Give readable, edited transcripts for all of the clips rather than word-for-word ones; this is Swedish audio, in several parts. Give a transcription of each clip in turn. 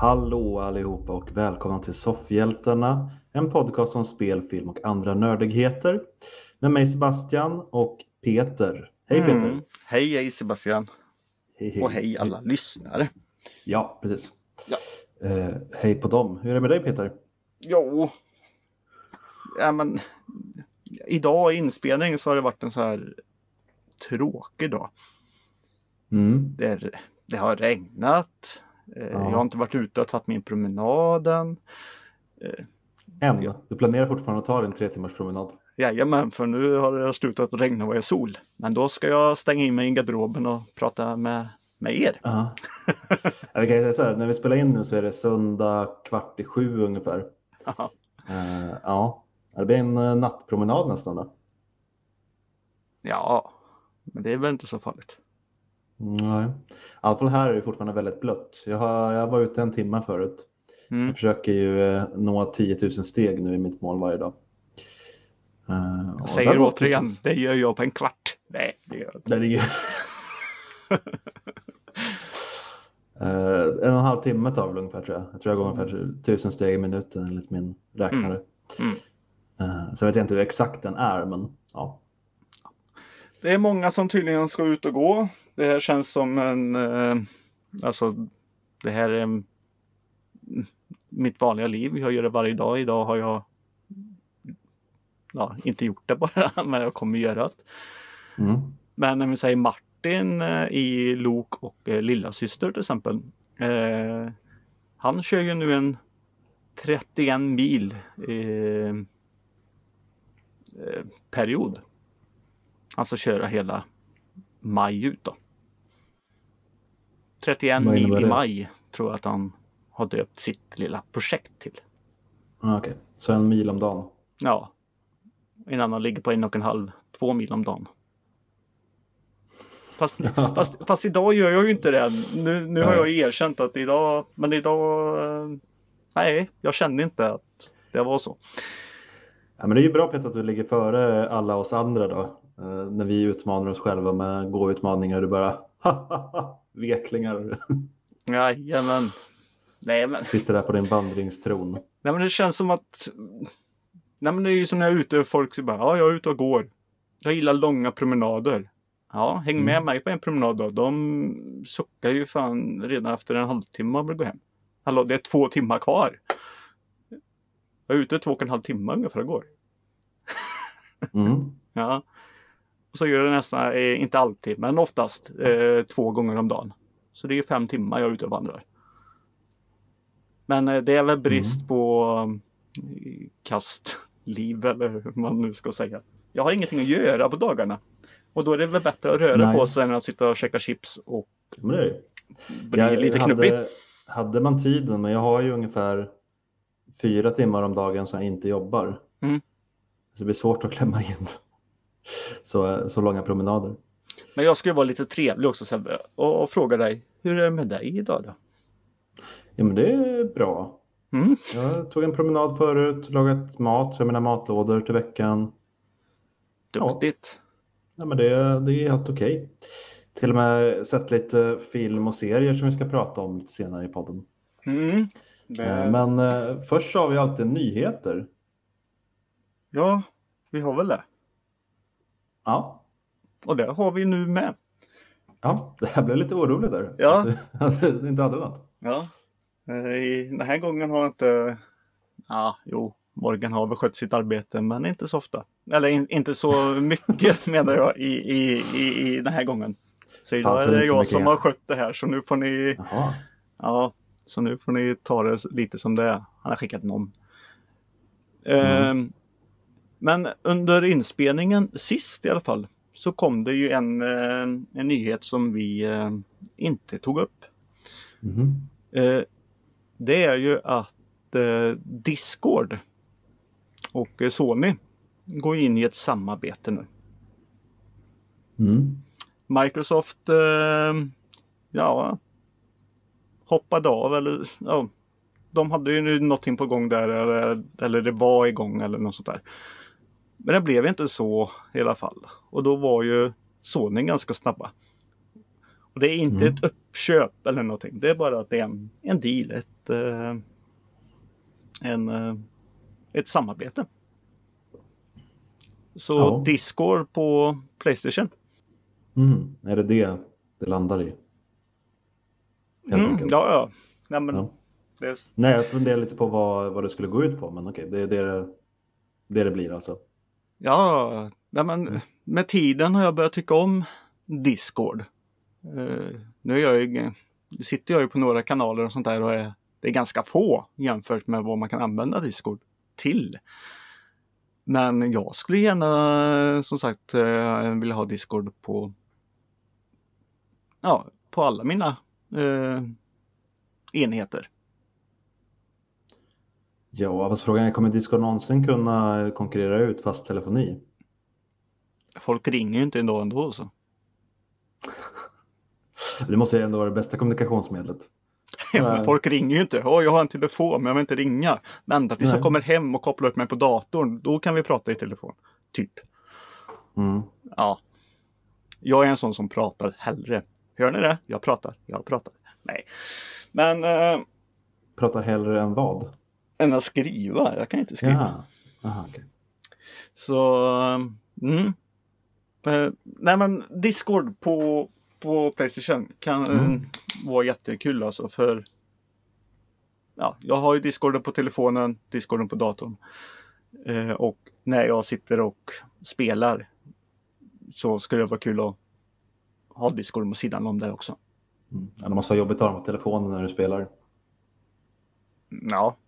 Hallå allihopa och välkomna till Soffhjältarna, en podcast om spel, film och andra nördigheter med mig Sebastian och Peter. Hej Peter! Hej Sebastian! Hej. Och hej alla lyssnare! Ja, precis. Ja. Hej på dem. Hur är det med dig Peter? Jo, ja, men idag i inspelning så har det varit en så här tråkig dag. Det har regnat. Jag har inte varit ute och tagit min promenaden. Du planerar fortfarande att ta din 3 timmars promenad? Jajamän, för nu har det slutat regna och är sol. Men då ska jag stänga in mig i garderoben och prata med er. Ja, vi kan säga så här, när vi spelar in nu så är det söndag 6:15 ungefär. Det blir en nattpromenad nästan då. Ja, men det är väl inte så farligt. Nej, i alla fall här är det fortfarande väldigt blött. Jag var ute en timme förut. Jag försöker ju nå 10 000 steg nu i mitt mål varje dag. Jag säger återigen, det gör jag på en kvart. Nej, det gör jag inte. Det är 1,5 timme tar väl ungefär tror jag. Jag tror jag går ungefär 1000 steg i minuten enligt min räknare. Så jag vet inte hur exakt den är, men ja. Det är många som tydligen ska ut och gå. Det här känns som det här är mitt vanliga liv. Jag gör det varje dag. Idag har jag inte gjort det bara, men jag kommer göra det. Men när vi säger Martin i Lok och lilla syster till exempel. Han kör ju nu en 31 mil period. Alltså köra hela maj ut då. 31 mil i maj tror jag att han har döpt sitt lilla projekt till. Okej, så 1 mil om dagen? Ja. En annan ligger på 1,5-2 mil om dagen. Fast idag gör jag ju inte det. Nu har jag erkänt att idag... Men idag... Nej, jag kände inte att det var så. Ja, men det är ju bra Peter att du ligger före alla oss andra då. När vi utmanar oss själva med gå-utmaningar. Du bara... Veklingar. Jajamän. Nej, men... Sitter där på din vandringstron. Nej, men det känns som att... Nej, men det är ju som när jag är ute och folk säger bara, jag är ute och går. Jag gillar långa promenader. Ja, häng med mig på en promenad då. De suckar ju fan redan efter en halvtimme och vill gå hem. Hallå, det är 2 timmar kvar. Jag är ute 2,5 timmar ungefär och går. Ja. Och så gör det nästan, inte alltid, men oftast 2 gånger om dagen. Så det är 5 timmar jag är ute och vandrar. Men det är väl brist på kastliv eller hur man nu ska säga. Jag har ingenting att göra på dagarna. Och då är det väl bättre att röra på sig än att sitta och käka chips och bli lite knubbig. Hade man tiden, men jag har ju ungefär 4 timmar om dagen som jag inte jobbar. Så det blir svårt att klämma in så långa promenader. Men jag skulle vara lite trevlig också Sebbe, och fråga dig, hur är det med dig idag då? Ja, men det är bra. Jag tog en promenad förut, lagat mat, så jag menar matlådor till veckan. Duktigt. Ja, men det är helt okej. Till och med sett lite film och serier som vi ska prata om lite senare i podden. Men först så har vi alltid nyheter. Ja, vi har väl det. Ja. Och det har vi nu med. Ja, det här blev lite oroligt där. Ja. Att du inte hade något. Ja. Den här gången har inte... Morgan har väl skött sitt arbete, men inte så ofta. Eller inte så mycket menar jag i den här gången. Så idag är det jag som har skött det här, så nu får ni... Jaha. Ja, så nu får ni ta det lite som det är. Han har skickat någon. Men under inspelningen sist i alla fall så kom det ju en nyhet som vi inte tog upp. Det är ju att Discord och Sony går in i ett samarbete nu. Microsoft hoppade av eller de hade ju nu någonting på gång där eller det var igång eller något sånt där. Men det blev inte så i alla fall. Och då var ju Sony ganska snabba. Och det är inte ett uppköp eller någonting. Det är bara att det är en deal. Ett samarbete. Så Discord på PlayStation. Är det landar i? Helt enkelt. Ja. Nej, men Nej, jag funderar lite på vad det skulle gå ut på. Men okej, det är det blir alltså. Ja, men med tiden har jag börjat tycka om Discord. Nu sitter jag ju på några kanaler och sånt där och det är ganska få jämfört med vad man kan använda Discord till. Men jag skulle gärna, som sagt, vilja ha Discord på alla mina enheter. Ja, fast frågan är, kommer Discord någonsin kunna konkurrera ut fast telefoni? Folk ringer ju inte ändå så. Det måste ju ändå vara det bästa kommunikationsmedlet. Ja, men folk ringer ju inte. Jag har en telefon men jag vill inte ringa. Vänta tills jag kommer hem och kopplar upp mig på datorn. Då kan vi prata i telefon. Typ. Ja. Jag är en sån som pratar hellre. Hör ni det? Jag pratar. Nej. Men... Prata hellre än vad? Än att skriva. Jag kan inte skriva. Aha, okay. Så... nej men Discord på PlayStation kan vara jättekul alltså, för jag har ju Discorden på telefonen, Discorden på datorn, och när jag sitter och spelar så skulle det vara kul att ha Discorden på sidan om det också. Det måste vara jobbigt att ha dem på telefonen när du spelar. Ja.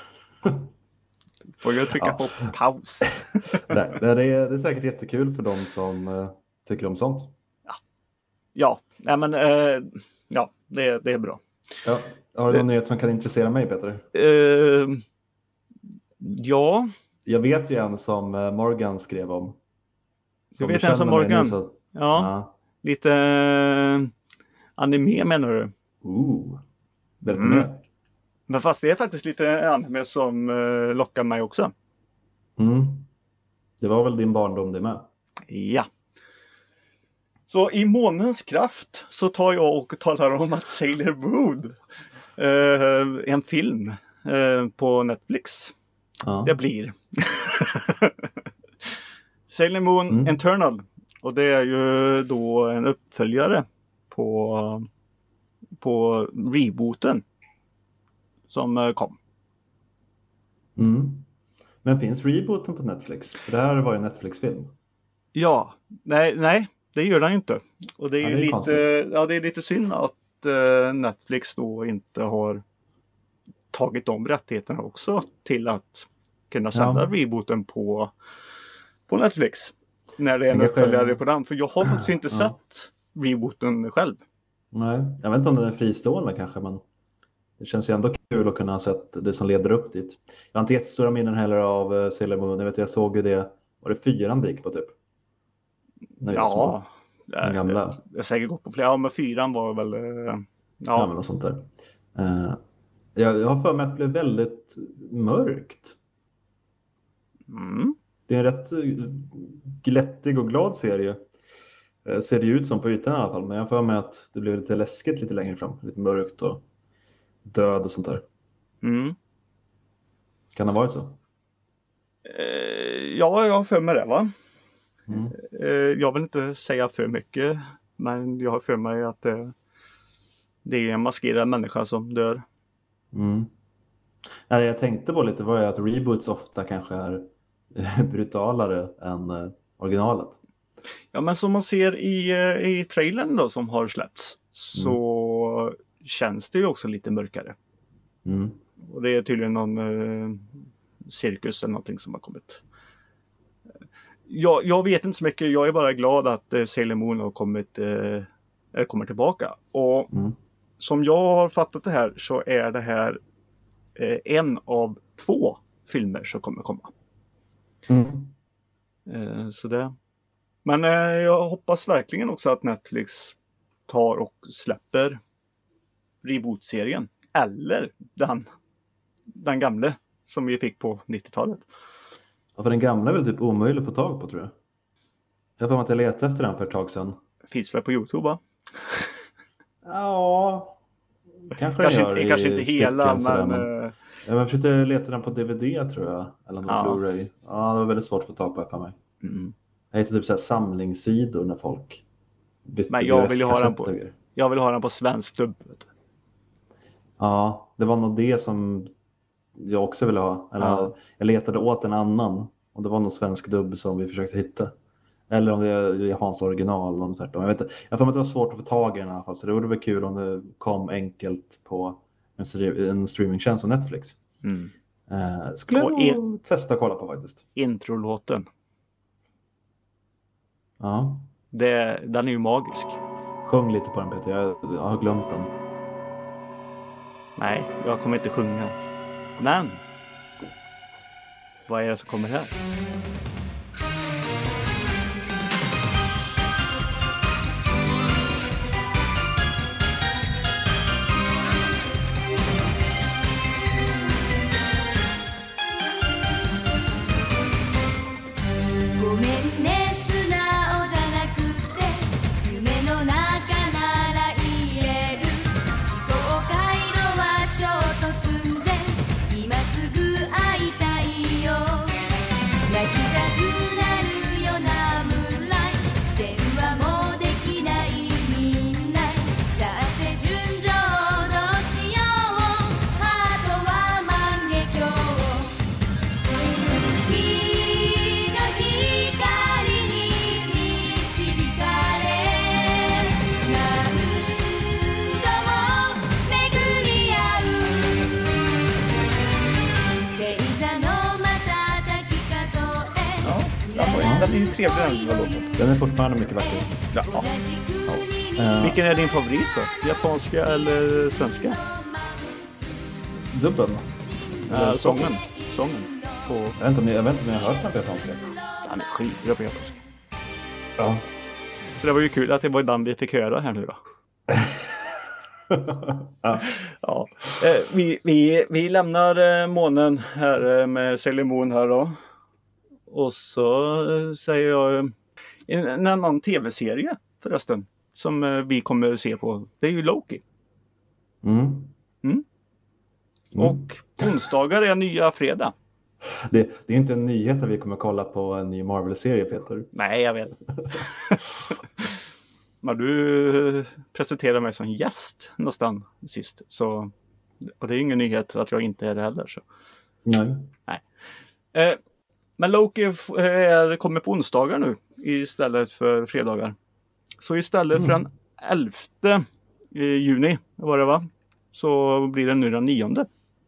Får jag trycka på paus? Nej, det är säkert jättekul för de som tycker om sånt. Ja, nej men det är bra. Ja, har du någon nyhet som kan intressera mig, Peter? Ja. Jag vet ju en som Morgan skrev om. Du vet en som Morgan? Så... Ja. Lite anime menar du? Berätta mer. Men fast det är faktiskt lite anime som lockar mig också. Det var väl din barndom det med? Ja. Så i månens kraft så tar jag och talar om att Sailor Moon, en film på Netflix. Det blir. Sailor Moon Eternal. Och det är ju då en uppföljare på rebooten som kom. Men finns rebooten på Netflix? För det här var ju en Netflix-film. Ja, nej, det gör den ju inte. Och det är ju det är lite synd att Netflix då inte har tagit de rättigheterna också till att kunna sända rebooten på Netflix. När det är en uppföljare på den. För jag har faktiskt inte sett rebooten själv. Nej, jag vet inte om den är fristående kanske, men det känns ju ändå kul att kunna ha sett det som leder upp dit. Jag har inte jättestora minnen heller av Sailor Moon. Jag såg ju det, var det 4 det gick på typ? Ja, den gamla. Jag har säkert gått på flera, men 4 var väl... Ja, men något sånt där. Jag har för mig att det blev väldigt mörkt. Det är en rätt glättig och glad serie. Ser det ut som på ytan i alla fall. Men jag har för mig att det blev lite läskigt lite längre fram. Lite mörkt och död och sånt där. Kan det vara så? Ja, jag har för mig det, va? Jag vill inte säga för mycket. Men jag har för mig att det är en maskerad människa som dör. Jag tänkte på lite var att reboots ofta kanske är brutalare än originalet. Ja, men som man ser i trailern då som har släppts så känns det ju också lite mörkare. Och det är tydligen någon cirkus eller någonting som har kommit. Jag vet inte så mycket. Jag är bara glad att Sailor Moon har kommer tillbaka. Och som jag har fattat det här så är det här en av 2 filmer som kommer komma. Så det. Men jag hoppas verkligen också att Netflix tar och släpper reboot-serien. Eller den gamla som vi fick på 90-talet. Ja, för den gamla är väl typ omöjlig att få tag på, tror jag. Jag får att jag letade efter den för ett tag sedan. Finns väl på YouTube, va? Ja, kanske den gör kanske inte hela, men... Jag försökte leta den på DVD tror jag. Eller någon Blu-ray. Ja, det var väldigt svårt att få tag på för mig. Mm. Jag heter typ så här samlingssidor när folk bytte. Men jag vill ha den på svensk dubb. Ja, det var nog det som jag också ville ha. Eller jag letade åt en annan. Och det var nog svensk dubb som vi försökte hitta. Eller om det är japanskt original. Jag vet inte. Jag får att det var svårt att få tag i den i alla fall. Så det vore väl kul om det kom enkelt på en streamingtjänst som Netflix. Skulle jag nog testa att kolla på faktiskt. Introlåten. Ja. Den är ju magisk. Sjung lite på den Peter, jag har glömt den. Nej, jag kommer inte sjunga. Men vad är det som kommer här? Den är ju trevlig den låten. Den är fortfarande mycket vacker. Ja. Vilken är din favorit då? Japanska eller svenska? Dubben. Sången. Jag vet inte om jag har hört den på japanska. Den är skitbra på japanska. Ja. Så det var ju kul att det var den vi fick höra här nu då. Ja. Vi lämnar månen här med Sailor Moon här då. Och så säger jag en annan tv-serie förresten som vi kommer att se på. Det är ju Loki. Och onsdagar är nya fredag. Det är inte en nyhet att vi kommer kolla på en ny Marvel-serie, Peter. Nej, jag vet. Men du presenterade mig som gäst nästan sist. Så, och det är ingen nyhet att jag inte är det heller. Så. Nej. Men Loki kommer på onsdagar nu istället för fredagar. Så istället för den 11 juni var det va? Så blir det nu den 9.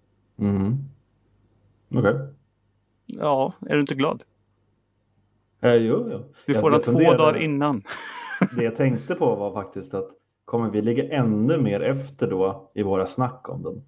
Okej. Ja, är du inte glad? Jo. Du får den 2 dagar innan. Det jag tänkte på var faktiskt att kommer vi ligga ännu mer efter då i våra snack om den?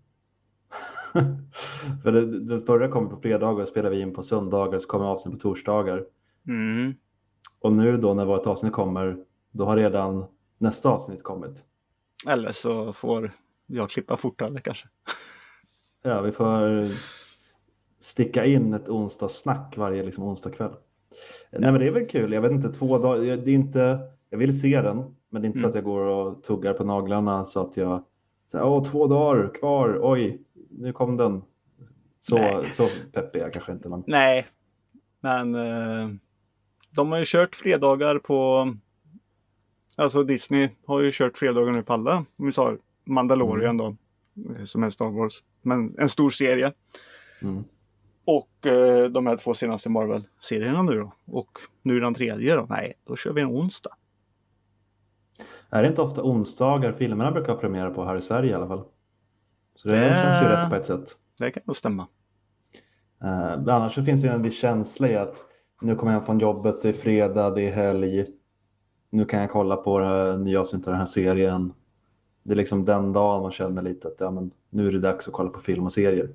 För det förra kom på fredagar och spelade vi in på söndagar, så kommer avsnitt på torsdagar. Och nu då när vårt avsnitt kommer, då har redan nästa avsnitt kommit. Eller så får jag klippa fortare kanske. Ja, vi får sticka in ett onsdagssnack varje onsdag kväll. Nej, men det är väl kul. Jag vet inte, 2 dagar. Det är inte, jag vill se den, men det är inte så att jag går och tuggar på naglarna så att jag så 2 dagar kvar. Oj, nu kom den. Så peppig jag kanske inte. Men... Nej, men de har ju kört fredagar på... Alltså Disney har ju kört fredagar nu på alla. Om vi sa Mandalorian då, som är Star Wars. Men en stor serie. Och de här 2 senaste Marvel-serierna nu då. Och nu den 3:e då. Nej, då kör vi en onsdag. Är det inte ofta onsdagar filmerna brukar ha premiär på här i Sverige i alla fall? Så det känns ju rätt på ett sätt. Det kan nog stämma. Annars så finns det ju en viss känsla i att nu kommer jag hem från jobbet, det är fredag, det är helg. Nu kan jag kolla på nya avsnitt av den här serien. Det är liksom den dagen man känner lite att nu är det dags att kolla på film och serier.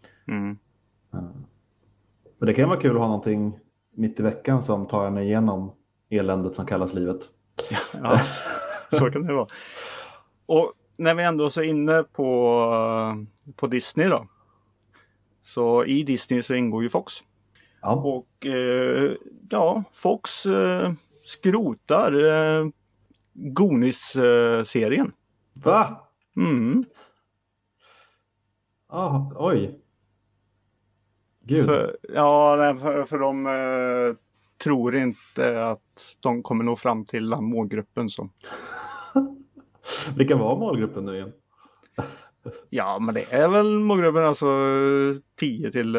Men det kan vara kul att ha någonting mitt i veckan som tar en igenom eländet som kallas livet. Ja, så kan det vara. Och när vi ändå är inne på Disney då. Så i Disney så ingår ju Fox. Ja. Och Fox skrotar Goonies-serien. Va? Mm. Ah, oj. Gud. För de tror inte att de kommer nå fram till den målgruppen som. Vilka var målgruppen nu igen? Ja, men det är väl målgruppen alltså 10 till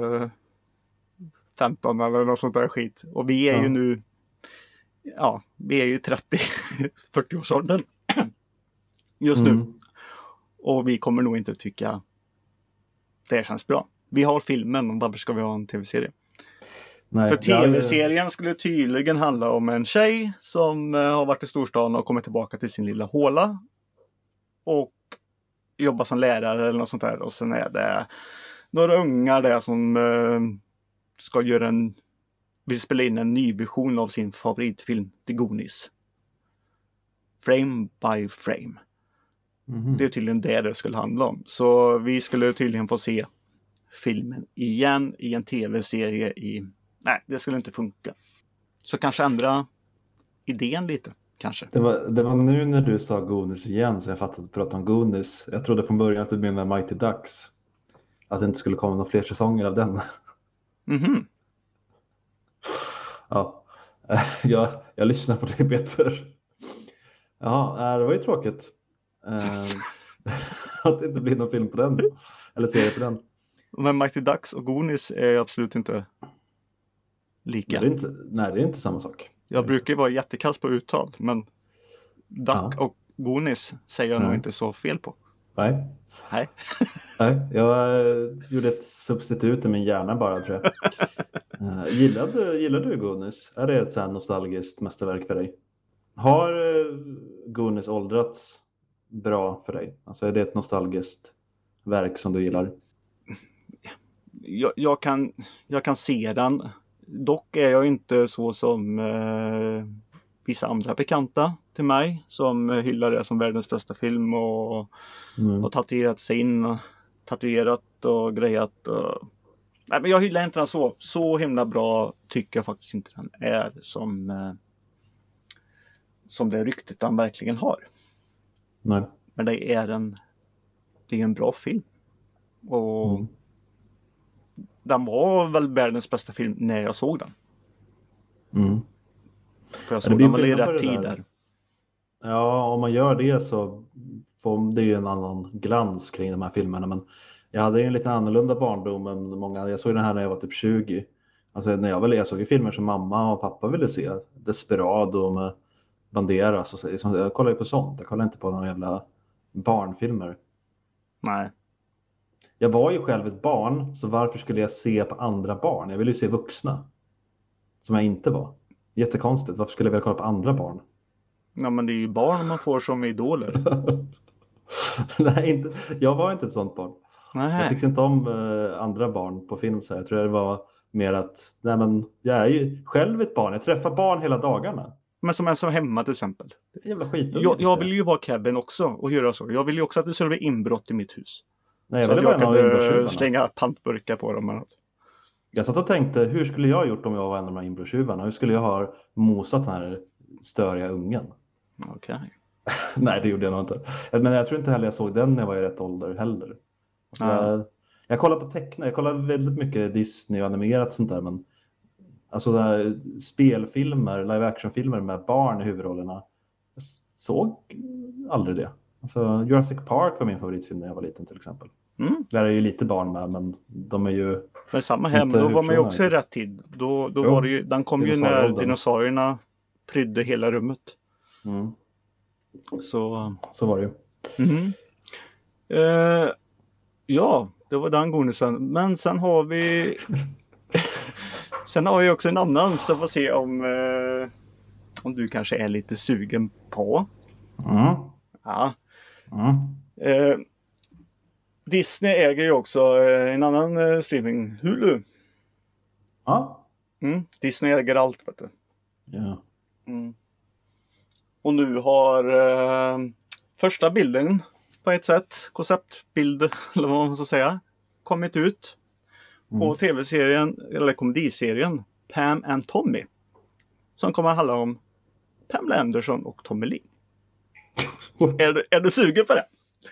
15 eller något sånt där skit. Och vi är ju nu, vi är ju 30-40-årsåldern just nu. Och vi kommer nog inte tycka det känns bra. Vi har filmen, och varför ska vi ha en tv-serie? Nej, för tv-serien skulle tydligen handla om en tjej som har varit i storstan och kommit tillbaka till sin lilla håla. Och jobbar som lärare eller något sånt där. Och sen är det några ungar där som ska vill spela in en ny version av sin favoritfilm, The Goonies. Frame by frame. Det är tydligen det skulle handla om. Så vi skulle tydligen få se filmen igen i en tv-serie Nej, det skulle inte funka. Så kanske ändra idén lite, kanske. Det var nu när du sa Goonies igen så jag fattade att du pratade om Goonies. Jag trodde från början att du menade Mighty Ducks. Att det inte skulle komma några fler säsonger av den. Mhm. Ja, jag lyssnar på dig, Peter. Ja, det var ju tråkigt. Att det inte blir någon film på den. Eller serie på den. Men Mighty Ducks och Goonies är absolut inte lika. Nej, det är inte samma sak. Jag brukar ju vara jättekass på uttal, men Duck och Goonies säger jag nog inte så fel på. Nej. Nej. Nej, jag gjorde ett substitut i min hjärna bara, tror jag. Gillar du Goonies? Är det ett så här nostalgiskt mästerverk för dig? Har Goonies åldrats bra för dig? Alltså är det ett nostalgiskt verk som du gillar? Jag kan se den. Dock är jag inte så som vissa andra bekanta till mig som hyllar det som världens bästa film och tatuerat sig in och tatuerat och grejat. Nej, men jag hyllar inte den så himla bra, tycker jag faktiskt inte den är som det ryktet den verkligen har. Nej. Men det är en bra film. Och den var väl världens bästa film när jag såg den. För jag såg den väl i rätt tid där. Ja, om man gör det så får det ju en annan glans kring de här filmerna. Men jag hade ju en lite annorlunda barndom än många. Jag såg den här när jag var typ 20. Alltså när jag såg ju filmer som mamma och pappa ville se. Desperado med Banderas. Och så, jag kollade ju på sånt. Jag kollade inte på några jävla barnfilmer. Nej. Jag var ju själv ett barn, så varför skulle jag se på andra barn? Jag ville ju se vuxna. Som jag inte var. Jättekonstigt. Varför skulle jag vilja kolla på andra barn? Ja, men det är ju barn man får som idoler. Nej, jag var inte ett sånt barn. Nej. Jag tyckte inte om andra barn på film. Så jag tror det var mer att jag är ju själv ett barn. Jag träffar barn hela dagarna. Men som en som hemma till exempel. Det är jävla skit. Jag vill ju vara Kevin också och göra så. Jag vill ju också att det skulle bli inbrott i mitt hus. Nej, så att jag kan slänga pantburkar på dem. Eller något. Jag satt och tänkte, hur skulle jag ha gjort om jag var en av de här inbrottstjuvarna? Hur skulle jag ha mosat den här störiga ungen? Okej. Nej, det gjorde jag nog inte. Men jag tror inte heller jag såg den när jag var i rätt ålder heller. Alltså, jag kollar på jag kollar väldigt mycket Disney och animerat sånt där. Men alltså spelfilmer, live action-filmer med barn i huvudrollerna. Jag såg aldrig det. Alltså, Jurassic Park var min favoritfilm när jag var liten till exempel. Där är ju lite barn med, men de är ju... Men samma hem, då var man ju också i rätt tid. Då var det ju, den kom ju när dinosaurierna prydde hela rummet. Så var det ju. Ja, det var den Gooniesen. Men sen har vi också en annan, så får se om du kanske är lite sugen på. Ja. Disney äger ju också en annan streaming, Hulu. Ja. Disney äger allt, vet du. Ja. Och nu har första bilden på ett sätt, konceptbild eller vad man ska säga, kommit ut på tv-serien eller komediserien Pam and Tommy. Som kommer att handla om Pamela Anderson och Tommy Lee. Är du sugen på det?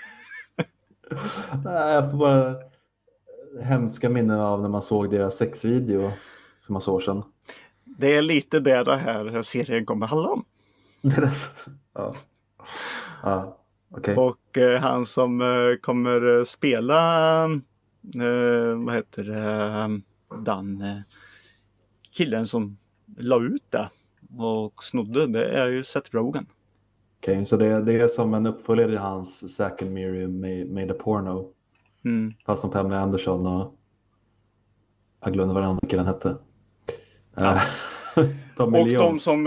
Nej, jag får bara hemska minnen av när man såg deras sexvideo för massa år sedan. Det är lite det den här serien kommer handla om. Ja, ja, okej. Och han som kommer spela vad heter det, den killen som la ut det och snodde, det är ju Seth Rogen. Okej, så det är som en uppföljare i hans Zack and Miri made a porno. Fast som Pamela Anderson och jag glömde vad den andra killen hette. Ja. Tommy Och Leons. de som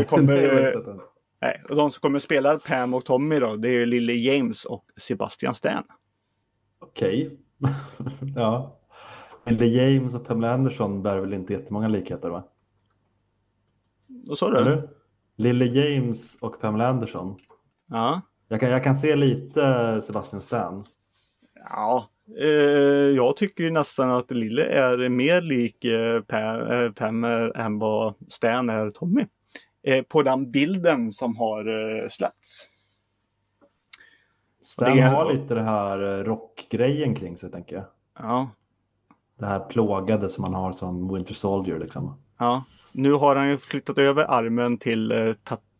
kommer spela Pam och Tommy då, det är Lily James och Sebastian Stan. Okej. Ja. Lily James och Pamela Anderson bär väl inte jättemånga likheter, va? Vad sa du? Eller? Lily James och Pamela Anderson. Ja. Jag kan se lite Sebastian Stan. Ja, jag tycker ju nästan att Lille är mer lik Pam än vad Stan är Tommy. På den bilden som har släppts. Stan har lite det här rockgrejen kring sig, tänker jag. Ja. Det här plågade som man har som Winter Soldier, liksom. Ja, nu har han ju flyttat över armen till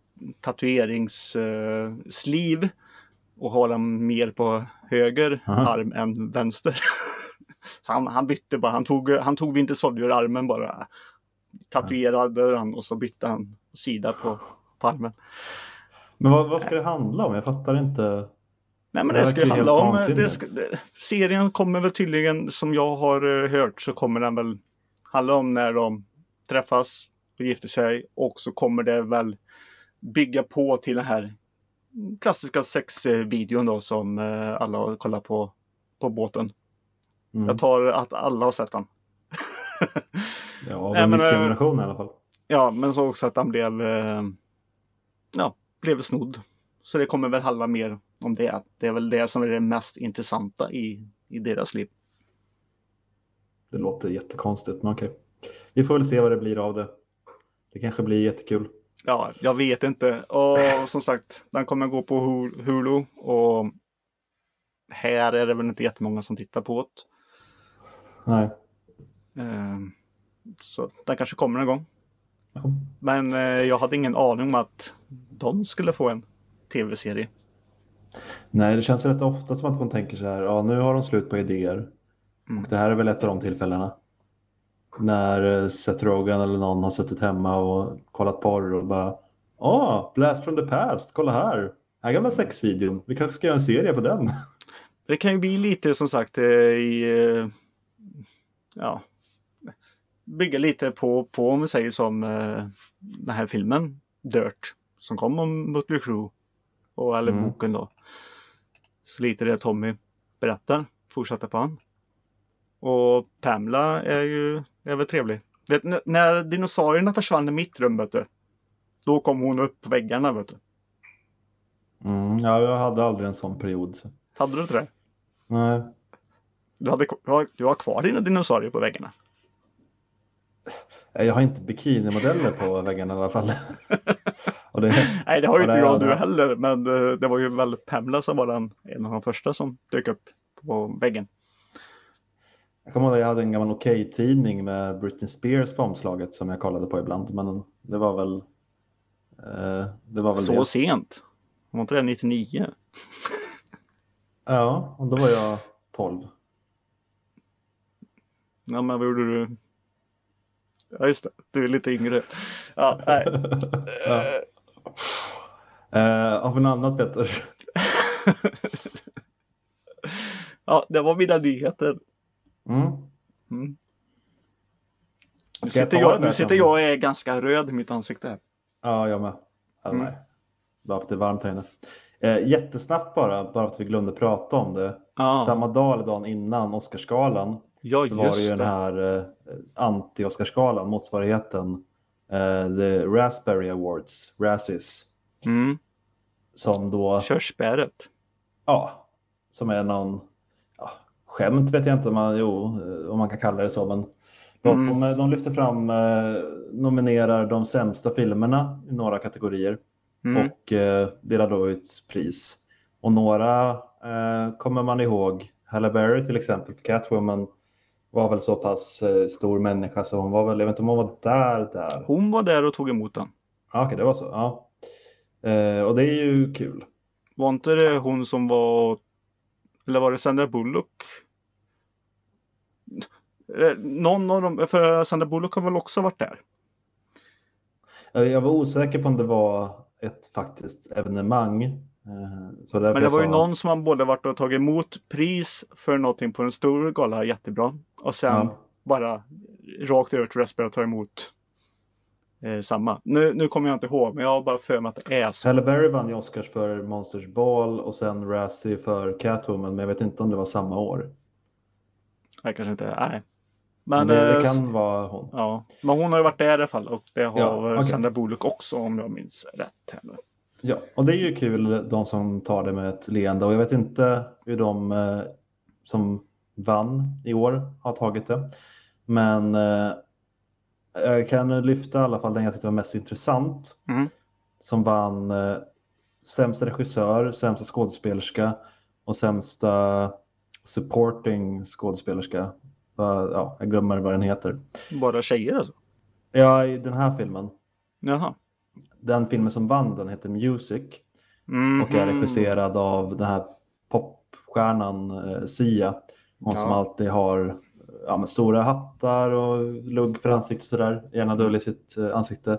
tatueringssliv. Och har den mer på höger arm än vänster. Så han bytte bara. Han tog Winter Soldier-armen bara. Tatuerade den och så bytte han sida på armen. Men vad ska det handla om? Jag fattar inte. Nej, men det ska handla om. Serien kommer väl tydligen, som jag har hört, så kommer den väl handla om när de träffas och gifter sig. Och så kommer det väl bygga på till den här klassiska sexvideon då som alla har kollat på båten. Jag tar att alla har sett den. Ja, en viss generation i alla fall. Ja, men så också att han blev snodd. Så det kommer väl handla mer om det. Det är väl det som är det mest intressanta i deras liv. Det låter jättekonstigt, men okej. Vi får väl se vad det blir av det. Det kanske blir jättekul. Ja, jag vet inte. Och som sagt, den kommer gå på Hulu. Och här är det väl inte jättemånga som tittar på det. Nej. Så den kanske kommer en gång. Ja. Men jag hade ingen aning om att de skulle få en tv-serie. Nej, det känns rätt ofta som att man tänker så här. Ja, nu har de slut på idéer. Och det här är väl ett av de tillfällena. När Seth Rogen eller någon har suttit hemma och kollat porr och bara Blast from the past, kolla här. Här gamla sexvideon. Vi kanske ska göra en serie på den. Det kan ju bli lite som sagt bygga lite på om vi säger som den här filmen Dirt som kom om Mötley Crüe eller boken då. Så lite det Tommy berättar, fortsätter på han. Och Pamela är väl trevlig. Vet, när dinosaurierna försvann i mitt rum, vet du, då kom hon upp på väggarna, vet du. Ja, jag hade aldrig en sån period. Så. Hade du inte det? Nej. Du har kvar dina dinosaurier på väggarna. Jag har inte bikinimodeller på väggarna i alla fall. Nej, det har ju inte jag nu heller. Men det var ju väl Pamela som var en av de första som dök upp på väggen. Jag kommer ihåg att jag hade en gammal Okej-tidning med Britney Spears på omslaget som jag kollade på ibland. Men det var väl så det. Sent. Var inte det 99? Ja, och då var jag 12. Ja, men vad gjorde du? Ja, just det. Du är lite yngre. Ja, nej. Har vi något annat, Peter? Ja, det var mina nyheter. Nu sitter jag och är ganska röd i mitt ansikte här. Ja, jag med. Nej. Bara för att det är varmt här inne. Jättesnabbt bara för att vi glömde prata om det. Samma dag eller dagen innan Oscarsgalan så var det ju den här anti-Oscarsgalan, motsvarigheten The Raspberry Awards, Razzies. Som då... Körsbäret. Ja, som är någon skämt vet jag inte om man kan kalla det så, men de lyfter fram, nominerar de sämsta filmerna i några kategorier. och delade då ut pris. Och några kommer man ihåg. Halle Berry till exempel, för Catwoman var väl så pass stor människa så hon var väl, jag vet inte om hon var där. Hon var där och tog emot den. Ja, okej, det var så. Ja. Och det är ju kul. Var inte det hon som var, eller var det Sandra Bullock? Någon av dem, för Sandra Bullock har väl också varit där? Jag var osäker på om det var ett faktiskt evenemang. Så men det var ju någon som man både varit och tagit emot pris för någonting på en stor gala, jättebra. Och sen bara rakt över till Raspberry och ta emot samma. Nu kommer jag inte ihåg, men jag har bara för mig att det är så. Halle Berry vann ju Oscars för Monsters Ball och sen Razzie för Catwoman, men jag vet inte om det var samma år. Nej, kanske inte. Nej. Men det kan vara hon. Ja, men hon har ju varit där i alla fall och det har Sandra Bullock också om jag minns rätt här nu. Ja, och det är ju kul de som tar det med ett leende och jag vet inte hur de som vann i år har tagit det. Men jag kan lyfta i alla fall den jag tyckte var mest intressant. Som vann sämsta regissör, sämsta skådespelerska och sämsta supporting skådespelerska. Ja, jag glömmer vad den heter. Bara tjejer alltså? Ja, i den här filmen. Jaha. Den filmen som vann den heter Music. Och är regisserad av den här popstjärnan Sia. Hon som alltid har med stora hattar och lugg för ansiktet sådär. Gärna döljer sitt ansikte.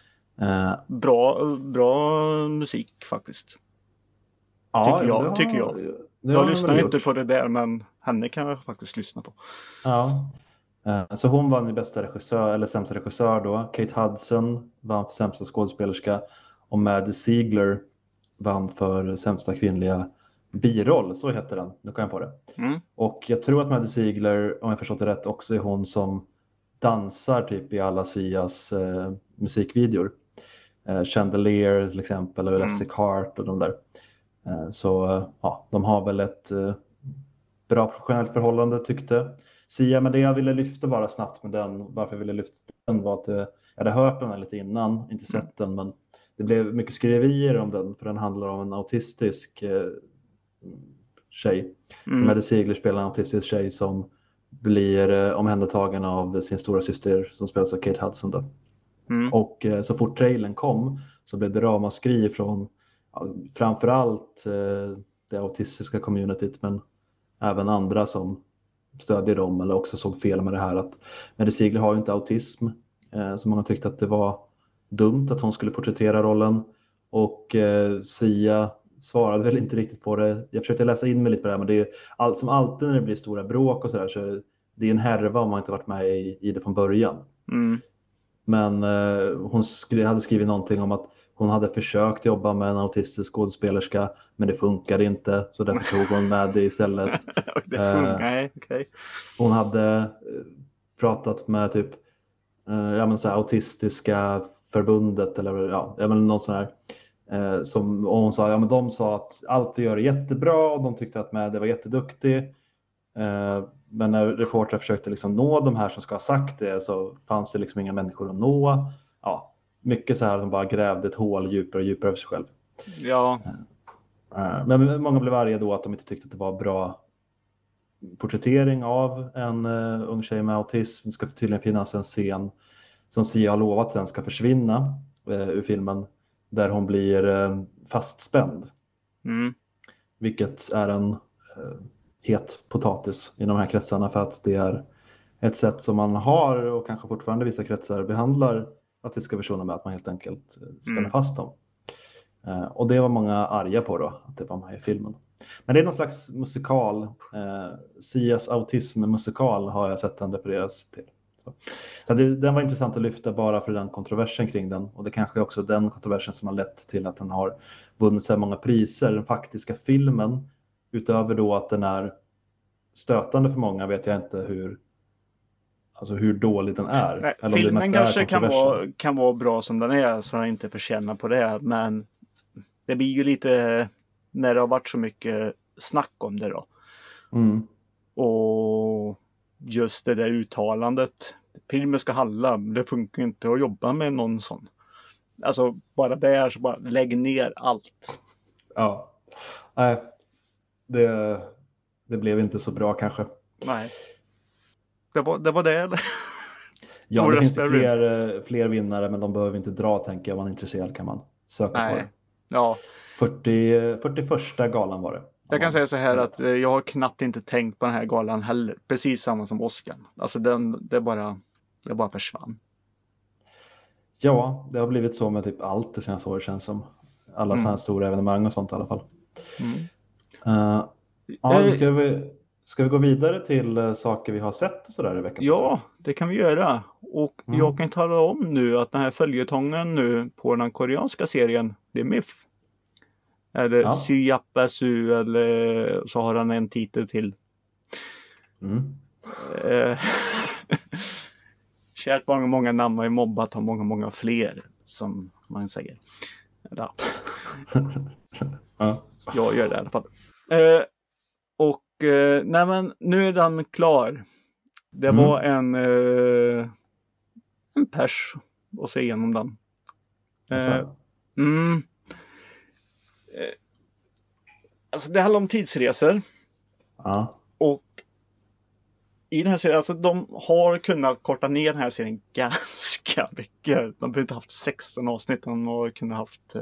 Bra musik faktiskt. Ja, tycker jag. Jag lyssnar inte på det där, men henne kan jag faktiskt lyssna på. Ja. Så hon vann i bästa regissör, eller sämsta regissör då. Kate Hudson vann för sämsta skådespelerska. Och Maddie Ziegler vann för sämsta kvinnliga biroll. Så heter den, nu kan jag på det. Och jag tror att Maddie Ziegler, om jag förstått det rätt, också är hon som dansar typ i alla Sias musikvideor. Chandelier till exempel och Elastic Heart och de där. Så de har väl ett bra professionellt förhållande tyckte Sia. Men det jag ville lyfta bara snabbt med den, varför jag ville lyfta den var att jag hade hört den lite innan, inte sett den, men det blev mycket skriverier om den för den handlar om en autistisk tjej. Maddie Ziegler spelar en autistisk tjej som blir omhändertagen av sin stora syster som spelas av Kate Hudson då. Och så fort trailern kom så blev det ramaskri från framförallt det autistiska communityt, men även andra som stödjer dem eller också såg fel med det här att Maddie Ziegler har ju inte autism, så många tyckte att det var dumt att hon skulle porträttera rollen, och Sia svarade väl inte riktigt på det. Jag försökte läsa in mig lite på det här, men det är som alltid när det blir stora bråk och sådär, så det är en härva om man inte varit med i det från början. Men hon hade skrivit någonting om att hon hade försökt jobba med en autistisk skådespelerska, men det funkade inte, så därför tog hon med det istället. Okay. Hon hade pratat med typ så här, autistiska förbundet eller någon sån här, och hon sa, men de sa att allt vi gör är jättebra och de tyckte att det var jätteduktig. Men när reportrar försökte liksom nå de här som ska ha sagt det, så fanns det liksom inga människor att nå. Mycket så här att de bara grävde ett hål djupare och djupare över sig själv. Ja. Men många blev arga då att de inte tyckte att det var bra porträttering av en ung tjej med autism. Det ska tydligen finnas en scen som Sia har lovat sen ska försvinna ur filmen, där hon blir fastspänd. Vilket är en het potatis i de här kretsarna, för att det är ett sätt som man har och kanske fortfarande vissa kretsar behandlar autistiska personer med, att man helt enkelt spänner fast dem. Och det var många arga på då, att det var med i filmen. Men det är någon slags musikal. Sias autism-musikal har jag sett den refereras till. Så den var intressant att lyfta bara för den kontroversen kring den. Och det kanske är också den kontroversen som har lett till att den har vunnit så många priser. Den faktiska filmen, utöver då att den är stötande för många, vet jag inte hur dålig den är. Nej, eller filmen kanske kan vara bra som den är, så den inte förtjänar på det. Men det blir ju lite, när det har varit så mycket snack om det då. Och just det där uttalandet. Filmen ska handla, det funkar inte att jobba med någon sån. Alltså bara där så bara lägg ner allt. Ja. Nej, det blev inte så bra kanske. Nej. Det var det eller? Ja, det finns ju fler vinnare, men de behöver inte dra, tänker jag. Om man är intresserad kan man söka på det. Ja. 41:a galan var det. Jag kan säga så här att jag har knappt inte tänkt på den här galan heller. Precis samma som Oscar. Alltså det bara försvann. Ja, det har blivit så med typ allt det senaste året, känns som. Alla sådana här stora evenemang och sånt i alla fall. Ska vi gå vidare till saker vi har sett och sådär i veckan? Ja, det kan vi göra. Och jag kan tala om nu att den här följetongen nu på den koreanska serien, det är MIF. Eller Siapasu, eller så har han en titel till. Kärt många namn är mobbat, har många fler, som man säger. Ja. Jag gör det i alla fall. Nej, men nu är den klar. Det var en pers att se igenom den. Alltså det handlar om tidsresor. Och i den här serien, alltså de har kunnat korta ner den här serien ganska mycket. De har inte haft 16 avsnitt, de har kunnat haft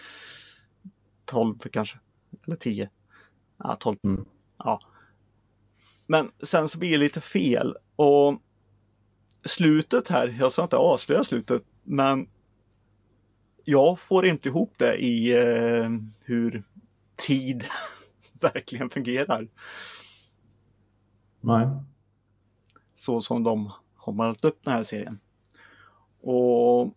12 kanske. Eller 10. Ja, 12. Ja. Men sen så blir det lite fel. Och slutet här, jag ska inte avslöja slutet, men jag får inte ihop det i hur tid verkligen fungerar. Nej. Så som de har målat upp den här serien. Och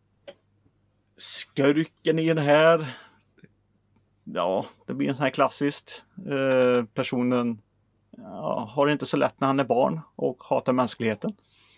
skurken i den här, ja, det blir en sån här klassiskt. Personen har det inte så lätt när han är barn och hatar mänskligheten.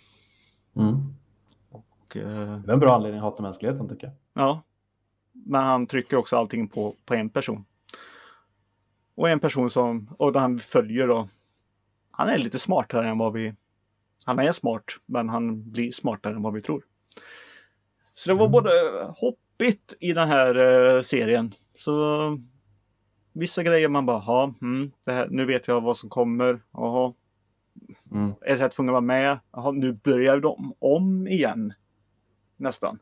Och, det är en bra anledning att hata mänskligheten, tycker jag. Ja, men han trycker också allting på en person. Och en person som, och han följer då, han är lite smartare än vad vi, han är smart, men han blir smartare än vad vi tror. Så det var både hoppigt i den här serien. Så vissa grejer man bara, det här, nu vet jag vad som kommer. Jaha. Är det här tvungen att vara med? Jaha, nu börjar de om igen. Nästan.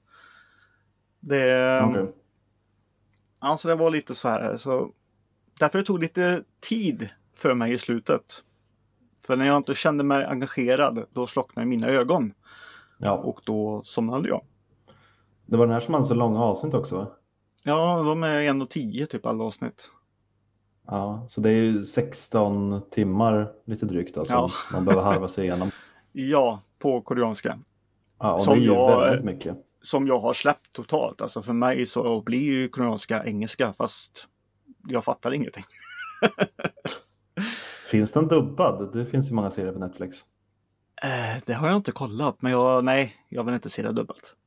Alltså det var lite så här. Så därför det tog lite tid för mig i slutet. För när jag inte kände mig engagerad, då slocknade mina ögon. Ja. Och då somnade jag. Det var den här som hade så långa avsnitt också, va? Ja, de är 1:10 typ alla avsnitt. Ja, så det är ju 16 timmar lite drygt då, som man behöver harva sig igenom. Ja, på koreanska. Ja, och som det är ju väldigt mycket. Som jag har släppt totalt. Alltså för mig så blir ju koreanska engelska, fast jag fattar ingenting. Finns den dubbad? Det finns ju många serier på Netflix. Det har jag inte kollat, men jag vill inte se det dubblat.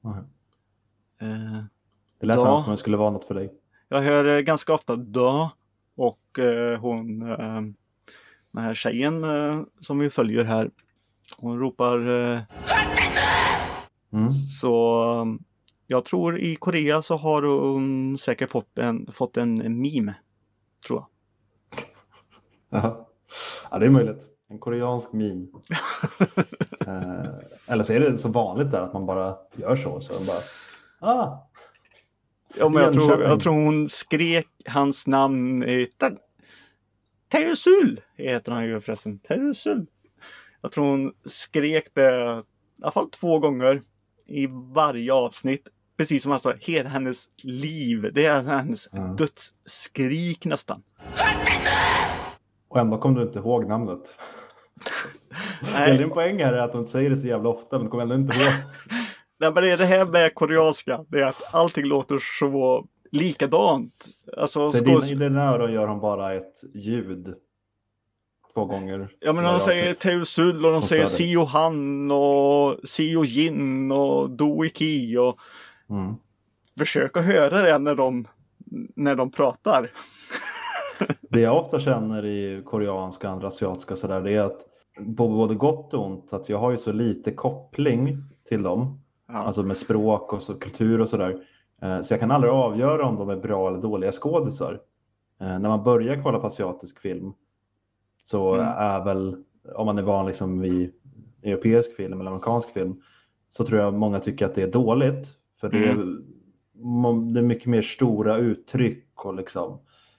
Det lät som det skulle vara något för dig. Jag hör ganska ofta då. Och hon, den här tjejen som vi följer här, hon ropar så jag tror i Korea så har hon säkert fått en meme, tror jag. Ja, det är möjligt. En koreansk meme. Eller så är det så vanligt där att man bara gör så de bara, ja, men jag tror hon skrek hans namn i Taesul heter han ju förresten. Taesul. Jag tror hon skrek det i alla fall 2 gånger i varje avsnitt. Precis som alltså hela hennes liv. Det är hennes dödsskrik nästan. Och ändå kom du inte ihåg namnet. Nej. En poäng här är att hon säger det så jävla ofta, men kommer ändå inte ihåg. Nej, men det är det här med koreanska. Det är att allting låter så likadant. Alltså, så i den här gör hon bara ett ljud 2 gånger. Ja, men de säger Taesul och de säger Seo Han och Seo Jin och Do Iki och försöka höra det när de pratar. Det jag ofta känner i koreanska och andra asiatiska sådär, det är att på både gott och ont att jag har ju så lite koppling till dem. Alltså med språk och så, kultur och sådär. Så jag kan aldrig avgöra om de är bra eller dåliga skådisar. När man börjar kolla på asiatisk film så är väl, om man är van liksom vid europeisk film eller amerikansk film, så tror jag många tycker att det är dåligt. För det är mycket mer stora uttryck och liksom,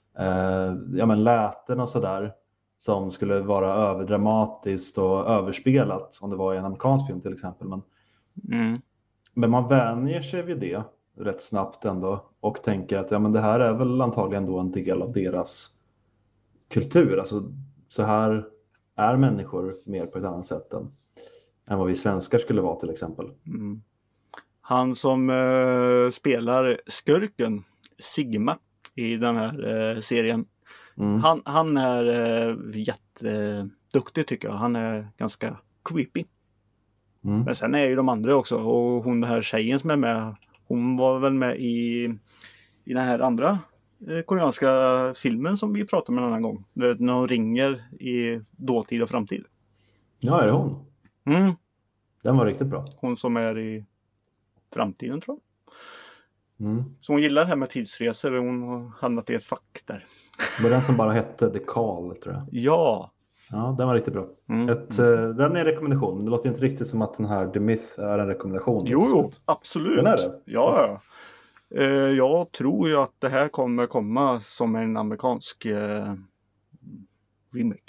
läten och sådär som skulle vara överdramatiskt och överspelat om det var i en amerikansk film till exempel. Men man vänjer sig vid det rätt snabbt ändå och tänker att det här är väl antagligen då en del av deras kultur. Alltså så här är människor mer på ett annat sätt än vad vi svenskar skulle vara till exempel. Han som spelar skurken Sigma i den här serien. Han är jätteduktig tycker jag. Han är ganska creepy. Men sen är ju de andra också. Och hon, den här tjejen som är med, hon var väl med i den här andra koreanska filmen som vi pratade om en annan gång. När de ringer i dåtid och framtid. Ja, är det hon? Den var riktigt bra. Hon som är i framtiden tror jag. Så hon gillar det här med tidsresor och hon har hamnat i ett fack där. Det var den som bara hette The Call tror jag. Ja. Ja, den var riktigt bra. Den är en rekommendation. Det låter inte riktigt som att den här The Myth är en rekommendation. Jo, absolut. Den är det? Ja. Jag tror ju att det här kommer komma som en amerikansk remake.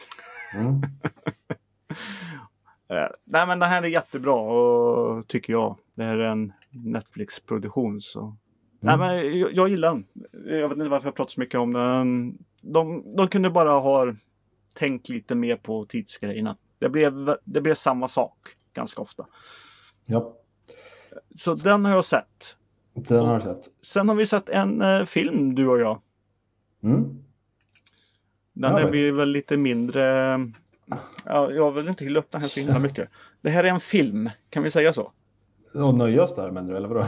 Nej, men det här är jättebra och tycker jag. Det här är en Netflix-produktion så. Nej, men jag gillar den. Jag vet inte varför jag pratar så mycket om den. De kunde bara ha tänkt lite mer på tidsgrejerna. Det blev samma sak ganska ofta. Ja. Så den har jag sett. Den har jag sett. Sen har vi sett en film, du och jag. Den är vi väl lite mindre... Ja, jag vill inte hylla upp den här så himla mycket. Det här är en film, kan vi säga så? Och nöja oss där, menar du, eller vadå?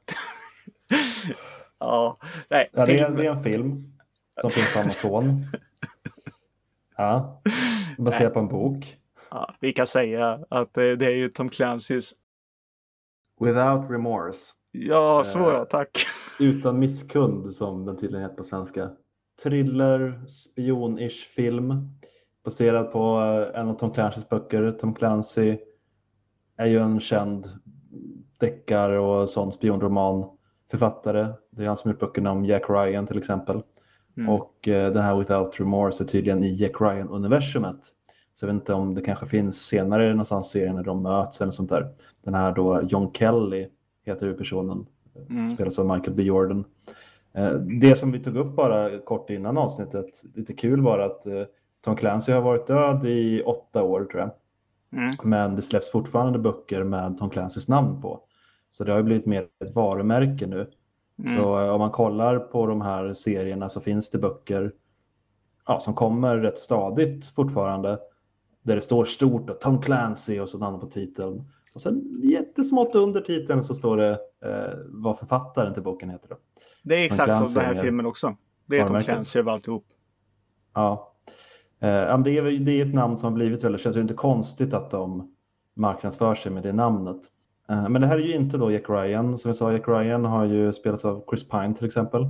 Ja, nej. Ja, det är en film som finns på Amazon. Ja, baserad på en bok. Ja, vi kan säga att det är ju Tom Clancy's Without Remorse. Ja, så tack. Utan misskund, som den tydligen heter på svenska. Thriller, spion-ish film. Baserad på en av Tom Clancy's böcker. Tom Clancy är ju en känd deckare och sån spionromanförfattare. Det är han som gjort böckerna om Jack Ryan till exempel. Och den här Without Remorse är tydligen i Jack Ryan-universumet. Så jag vet inte om det kanske finns senare någonstans serien när de möts eller sånt där. Den här då John Kelly heter huvudpersonen. Spelas av Michael B. Jordan. Det som vi tog upp bara kort innan avsnittet, lite kul var att Tom Clancy har varit död i 8 år tror jag. Men det släpps fortfarande böcker med Tom Clancy's namn på. Så det har ju blivit mer ett varumärke nu. Så om man kollar på de här serierna så finns det böcker som kommer rätt stadigt fortfarande. Där det står stort och Tom Clancy och så namn på titeln. Och sen jättesmått under titeln så står det vad författaren till boken heter då. Det är exakt som den här filmen också. Det är Tom Clancy över alltihop. Ja. Det är ett namn som har blivit väldigt känt. Det är inte konstigt att de marknadsför sig med det namnet. Men det här är ju inte då Jack Ryan. Som jag sa, Jack Ryan har ju spelats av Chris Pine till exempel.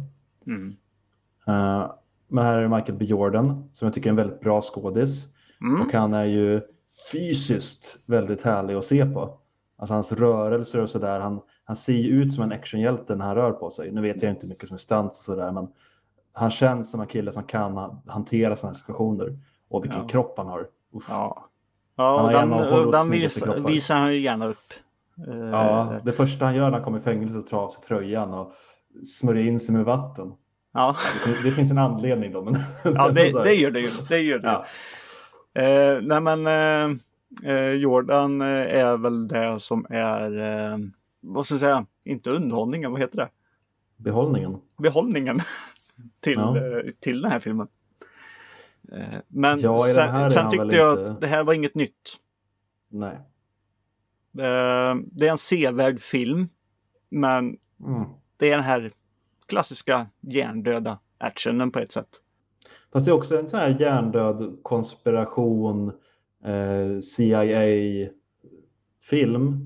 Men här är Michael B. Jordan som jag tycker är en väldigt bra skådis. Och han är ju fysiskt väldigt härlig att se på. Alltså hans rörelser och sådär. Han ser ju ut som en actionhjälte när han rör på sig. Nu vet jag inte mycket som är stunts och sådär. Men han känns som en kille som kan hantera sådana situationer. Och vilken kropp han har. Den visar han ju gärna upp. Ja, det första han gör när han kommer i fängelse är att ta av sig tröjan och smörja in sig med vatten. Ja. Det finns en anledning då. Men ja, det gör det ju. Ja. Jordan är väl det som är vad ska jag säga, inte underhållningen, vad heter det? Behållningen till den här filmen. Men sen tyckte jag att det här var inget nytt. Nej. Det är en sevärd film, men det är den här klassiska hjärndöda actionen på ett sätt. Fast det är också en sån här hjärndöd konspiration CIA-film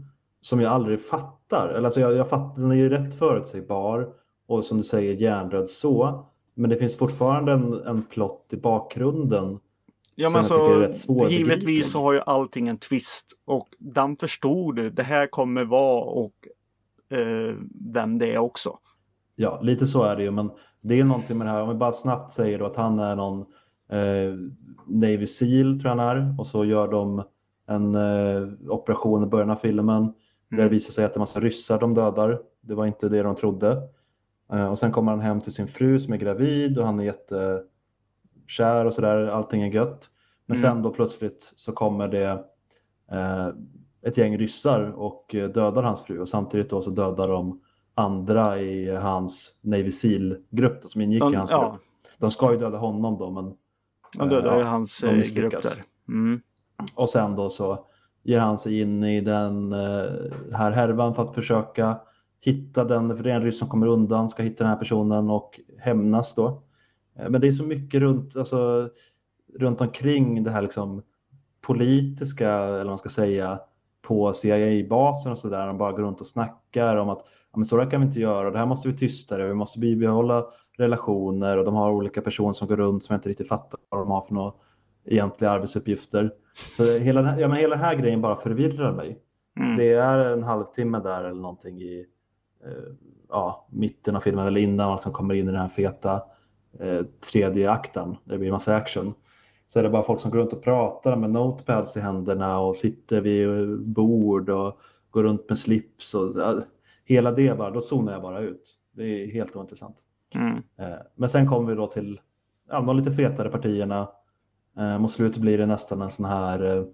som jag aldrig fattar. Eller alltså jag fattar, den är ju rätt förutsägbar och som du säger hjärndöd så. Men det finns fortfarande en plott i bakgrunden Ja, som men jag tycker är så rätt svårbegriplig. givetvis så har ju allting en twist och den förstod det här kommer vara och vem det är också. Ja, lite så är det ju, men det är någonting med det här, om vi bara snabbt säger då att han är någon Navy Seal tror jag han är, och så gör de en operation i början av filmen där det visar sig att det är massa ryssar de dödar. Det var inte det de trodde. Och sen kommer han hem till sin fru som är gravid och han är jättekär och sådär, allting är gött. Men sen då plötsligt så kommer det ett gäng ryssar och dödar hans fru och samtidigt då så dödar de andra i hans Navy Seal-grupp då, som ingick i hans grupp. De ska ju döda honom då, men de dödar ju hans grupp där. Och sen då så ger han sig in i den här härvan för att försöka hitta den, för det är en ryss som kommer undan, ska hitta den här personen och hämnas då. Men det är så mycket runt omkring det här liksom politiska, eller vad man ska säga, på CIA-basen och sådär. De bara går runt och snackar om att ja, men så där kan vi inte göra, det här måste vi tysta det, vi måste bibehålla relationer, och de har olika personer som går runt som jag inte riktigt fattar vad de har för några egentliga arbetsuppgifter. Så hela den här grejen bara förvirrar mig. Det är en halvtimme där eller någonting i mitten av filmen eller innan man liksom kommer in i den här feta tredje akten. Det blir en massa action. Så är det bara folk som går runt och pratar med notepads i händerna och sitter vid bord och går runt med slips och hela det bara, då zonar jag bara ut. Det är helt ointressant. Men sen kommer vi då till de lite fetare partierna. Mot slutet blir det nästan en sån här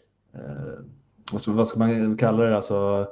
vad ska man kalla det, alltså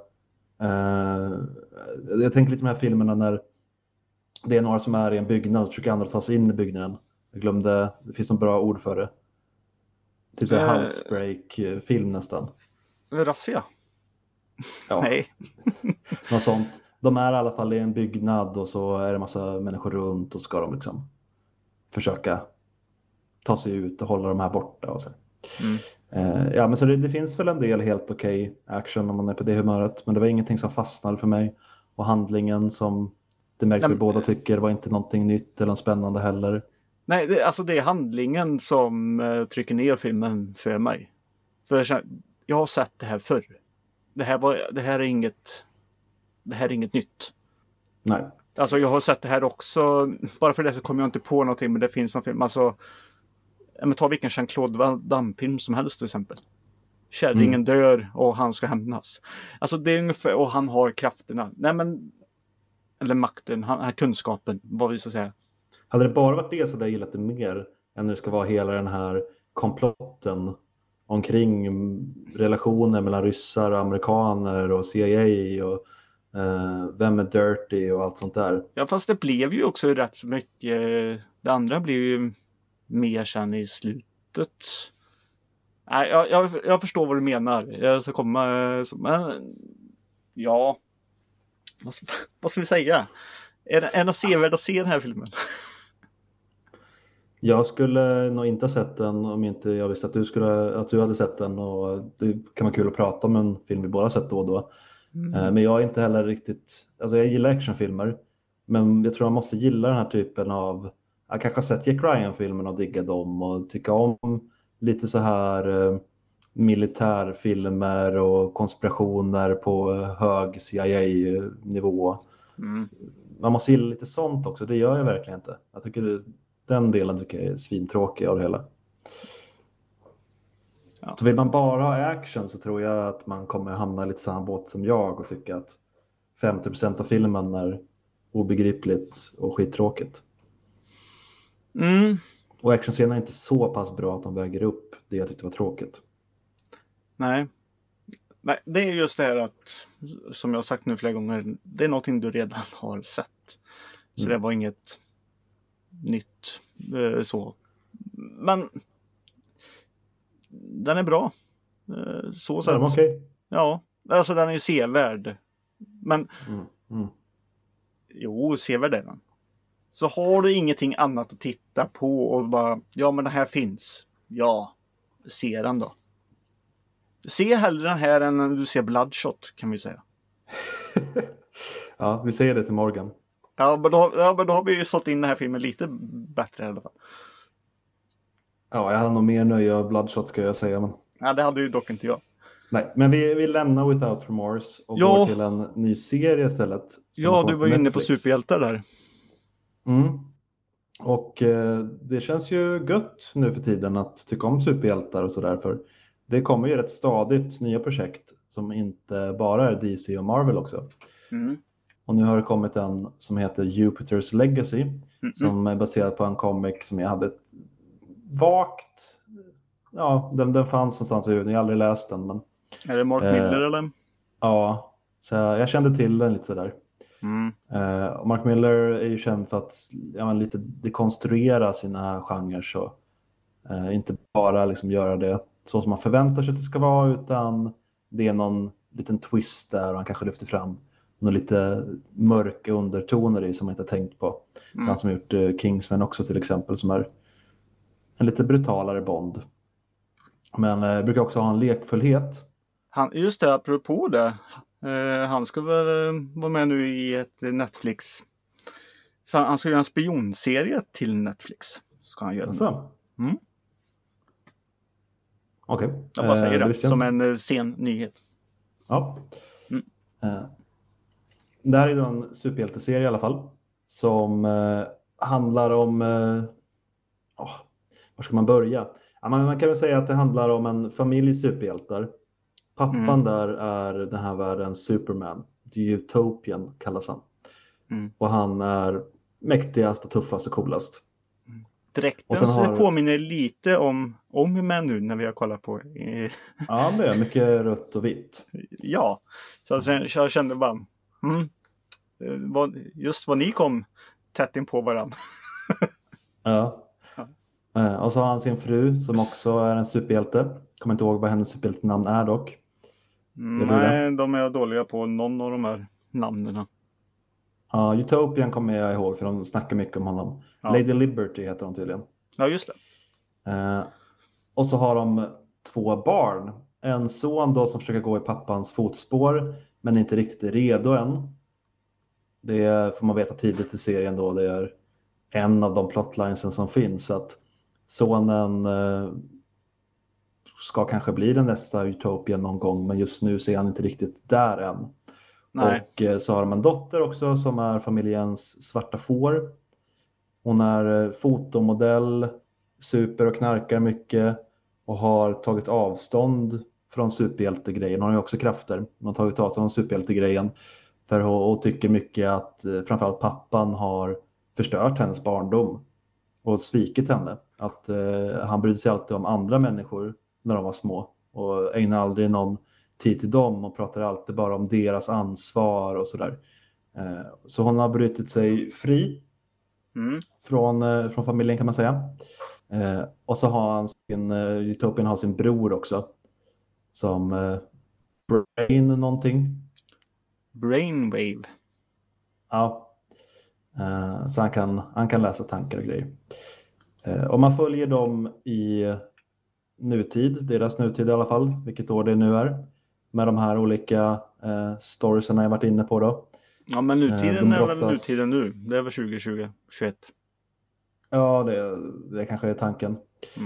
jag tänker lite på de här filmerna när det är några som är i en byggnad och försöker andra ta sig in i byggnaden. Jag glömde, det finns något bra ord för det. Typ så här housebreak-film nästan. Razzia? Ja. Nej. Något sånt. De är i alla fall i en byggnad och så är det massa människor runt och ska de liksom försöka ta sig ut och hålla de här borta och så. Men så det finns väl en del helt okej action om man är på det humöret, men det var ingenting som fastnade för mig, och handlingen som det märks vi båda tycker var inte någonting nytt eller spännande heller. Nej, det är handlingen som trycker ner filmen för mig. För jag har sett det här förr. Det här är inget nytt. Nej. Alltså jag har sett det här också. Bara för det så kommer jag inte på någonting, men det finns någon film. Alltså, ta vilken Jean-Claude Van Damme-film som helst till exempel. Kärringen dör och han ska hämnas. Alltså det är ungefär, och han har krafterna. Eller makten, han har kunskapen, vad vi ska säga. Hade det bara varit det så hade jag gillat det mer än det ska vara hela den här komplotten omkring relationer mellan ryssar och amerikaner och CIA och vem är dirty och allt sånt där. Ja, fast det blev ju också rätt så mycket. Det andra blev ju mer sen i slutet. Nej, jag förstår vad du menar. Jag ska komma, men ja, vad ska vi säga? Är det sevärd att se den här filmen? Jag skulle nog inte ha sett den om inte jag visste att du hade sett den, och det kan vara kul att prata om en film vi båda sett då och då. Men jag är inte heller riktigt, alltså jag gillar actionfilmer, men jag tror jag måste gilla den här typen av, jag kanske har sett Jack Ryan-filmen och digga dem och tycka om lite så här militärfilmer och konspirationer på hög CIA-nivå. Man måste gilla lite sånt också, det gör jag verkligen inte. Jag tycker den delen tycker jag är svintråkig av det hela. Ja. Så vill man bara ha action så tror jag att man kommer hamna lite samma båt som jag och tycka att 50% av filmen är obegripligt och skittråkigt. Och actionscenen är inte så pass bra att de väger upp det jag tyckte var tråkigt. Nej, det är just det här att, som jag har sagt nu flera gånger, det är någonting du redan har sett. Så det var inget nytt så. Men den är bra. Så sett. Okay. Ja, alltså den är sevärd. Men jo, sevärd är den. Så har du ingenting annat att titta på och bara, ja men det här finns. Ja, se den då. Se hellre den här än när du ser Bloodshot, kan vi säga. Ja, vi säger det till Morgan. Ja, men då har vi ju sålt in den här filmen lite bättre i alla fall. Ja, jag hade nog mer nöje av Bloodshot, ska jag säga. Men... Ja, det hade ju dock inte jag. Nej, men vi lämnar Without Remorse och går till en ny serie istället. Ja, du var ju inne på superhjältar där. Mm. Och det känns ju gött nu för tiden att tycka om superhjältar och sådär. För det kommer ju rätt stadigt nya projekt som inte bara är DC och Marvel också. Mm. Och nu har det kommit en som heter Jupiter's Legacy. Som är baserad på en comic som jag hade ett vagt... Ja, den fanns någonstans i huvudet. Jag har aldrig läst den. Men, är det Mark Miller eller? Ja, så jag kände till den lite sådär. Och Mark Miller är ju känd för att lite dekonstruera sina genrer. Så, inte bara liksom göra det så som man förväntar sig att det ska vara. Utan det är någon liten twist där. Och han kanske lyfter fram några lite mörka undertoner i som man inte har tänkt på. Han som har gjort Kingsman också till exempel. Som är en lite brutalare Bond. Men brukar också ha en lekfullhet. Just det, apropå det. Han ska väl vara med nu i ett Netflix. Så han ska göra en spionserie till Netflix. Ska han göra. Alltså. Okej. Jag bara säger det som en sen nyhet. Ja. Det här är då en superhjälteserie i alla fall. Som handlar om... var ska man börja? Ja, man kan väl säga att det handlar om en familj superhjältar. Pappan där är den här världens Superman. Utopian kallas han. Och han är mäktigast och tuffast och coolast. Dräkten påminner lite om Man nu när vi har kollat på. Ja, det är mycket rött och vitt. Ja, så jag kände bara just vad ni kom tätt in på varandra. Ja. Och så har han sin fru som också är en superhjälte. Kommer inte ihåg vad hennes superhjältenamn är dock. Nej, de är dåliga på någon av de här namnen. Ja, Utopian kommer jag ihåg för de snackar mycket om honom. Ja. Lady Liberty heter hon tydligen. Ja, just det. Och så har de 2 barn. En son då som försöker gå i pappans fotspår men inte riktigt är redo än. Det får man veta tidigt i serien då. Det är en av de plotlinesen som finns. Att sonen ska kanske bli den nästa Utopian någon gång. Men just nu så är han inte riktigt där än. Nej. Och så har de en dotter också som är familjens svarta får. Hon är fotomodell, super och knarkar mycket. Och har tagit avstånd från superhjältegrejen. Hon har ju också krafter. Hon har tagit avstånd från superhjältegrejen. För hon tycker mycket att framförallt pappan har förstört hennes barndom. Och svikit henne. Att han brydde sig alltid om andra människor när de var små. Och ägnade aldrig någon tid till dem. Och pratar alltid bara om deras ansvar och sådär. Så hon har brutit sig fri. Från familjen kan man säga. Och så har han Utopian har sin bror också. Som Brain någonting. Brainwave. Ja. Så han kan läsa tankar och grejer. Om man följer dem i nutid, deras nutid i alla fall, vilket år det nu är. Med de här olika storiesarna jag varit inne på då. Ja, men nutiden är väl nutiden nu. Det är väl 2020, 21. Ja, det kanske är tanken.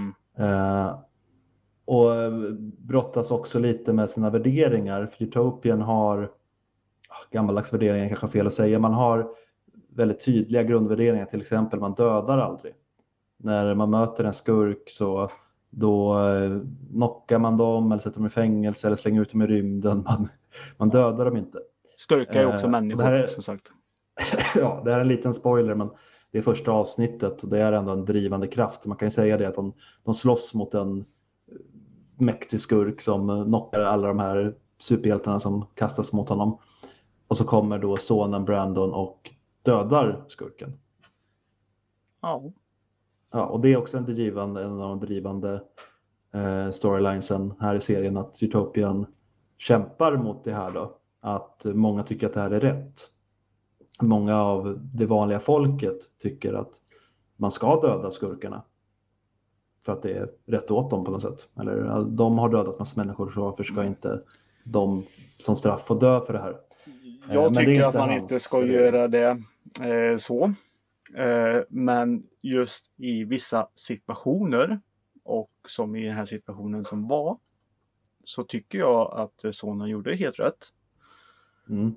Och brottas också lite med sina värderingar. För Utopian har gammaldags värderingar, kanske fel att säga. Man har väldigt tydliga grundvärderingar. Till exempel, man dödar aldrig. När man möter en skurk så då knockar man dem eller sätter dem i fängelse eller slänger ut dem i rymden. Man dödar dem inte. Skurkar är också människor, som sagt. Ja, det här är en liten spoiler, men det är första avsnittet och det är ändå en drivande kraft. Man kan ju säga det att de slåss mot en mäktig skurk som knockar alla de här superhjältarna som kastas mot honom. Och så kommer då sonen Brandon och dödar skurken. Ja. Ja, och det är också en av de drivande storylinesen här i serien, att Utopian kämpar mot det här då. Att många tycker att det här är rätt. Många av det vanliga folket tycker att man ska döda skurkarna. för att det är rätt åt dem på något sätt. Eller de har dödat massa människor, så varför ska inte de som straff få dö för det här? Jag Men det är tycker inte att man hans inte ska värdering. göra det så. Men just i vissa situationer, och som i den här situationen som var, så tycker jag att sonen gjorde helt rätt. Mm.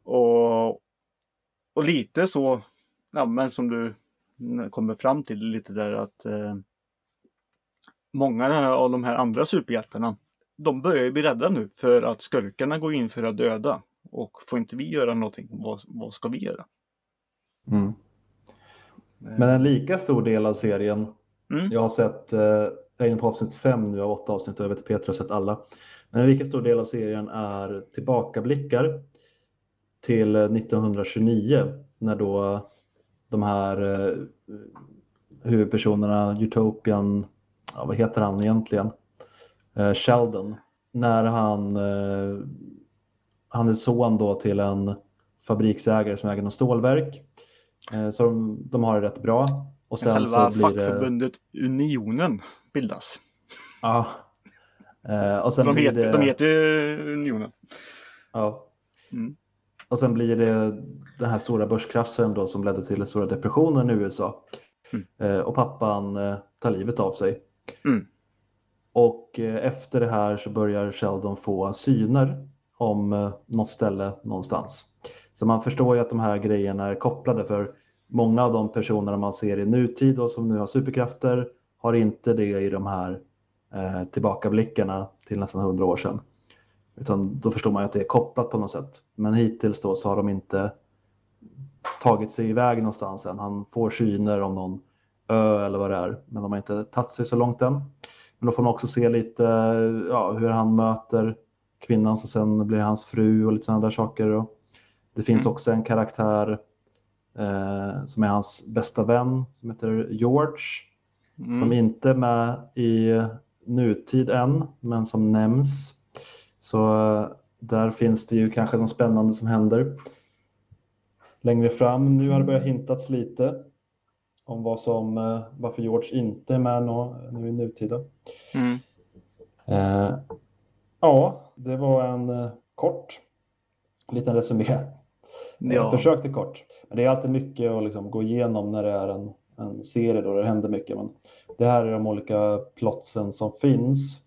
Och lite så, ja, men som du kommer fram till lite där, att många av de här andra superhjältarna, de börjar ju bli rädda nu för att skurkarna går in för att döda. Och får inte vi göra någonting, vad ska vi göra? Mm. Men en lika stor del av serien, jag har sett, jag är inne på avsnitt 5 nu av 8 avsnitt, och jag vet att Peter har sett alla. Men en lika stor del av serien är tillbakablickar till 1929, när då de här huvudpersonerna, Utopian, vad heter han egentligen? Sheldon, när han är son då till en fabriksägare som äger något stålverk. Så de har det rätt bra. Och sen Själva så blir fackförbundet Unionen bildas. Ja. Och sen de heter ju Unionen. Ja. Mm. Och sen blir det den här stora börskraschen då, som ledde till den stora depressionen i USA. Och pappan tar livet av sig. Och efter det här så börjar Sheldon få syner om något ställe någonstans. Så man förstår ju att de här grejerna är kopplade, för många av de personerna man ser i nutid och som nu har superkrafter har inte det i de här tillbakablickarna till nästan 100 år sedan. Utan då förstår man att det är kopplat på något sätt. Men hittills då så har de inte tagit sig iväg någonstans än. Han får syner om någon ö eller vad det är, men de har inte tagit sig så långt än. Men då får man också se lite hur han möter kvinnan som sen blir hans fru och lite sådana där saker. Och det finns också en karaktär som är hans bästa vän, som heter George. Som inte är med i nutid än, men som nämns. Så där finns det ju kanske något spännande som händer längre fram. Nu har det börjat hintats lite om varför George inte är med nu i nutida. Ja, det var en kort liten resumé. Jag försökte kort. Men det är alltid mycket att liksom gå igenom när det är en serie då det händer mycket. Men det här är de olika plotsen som finns.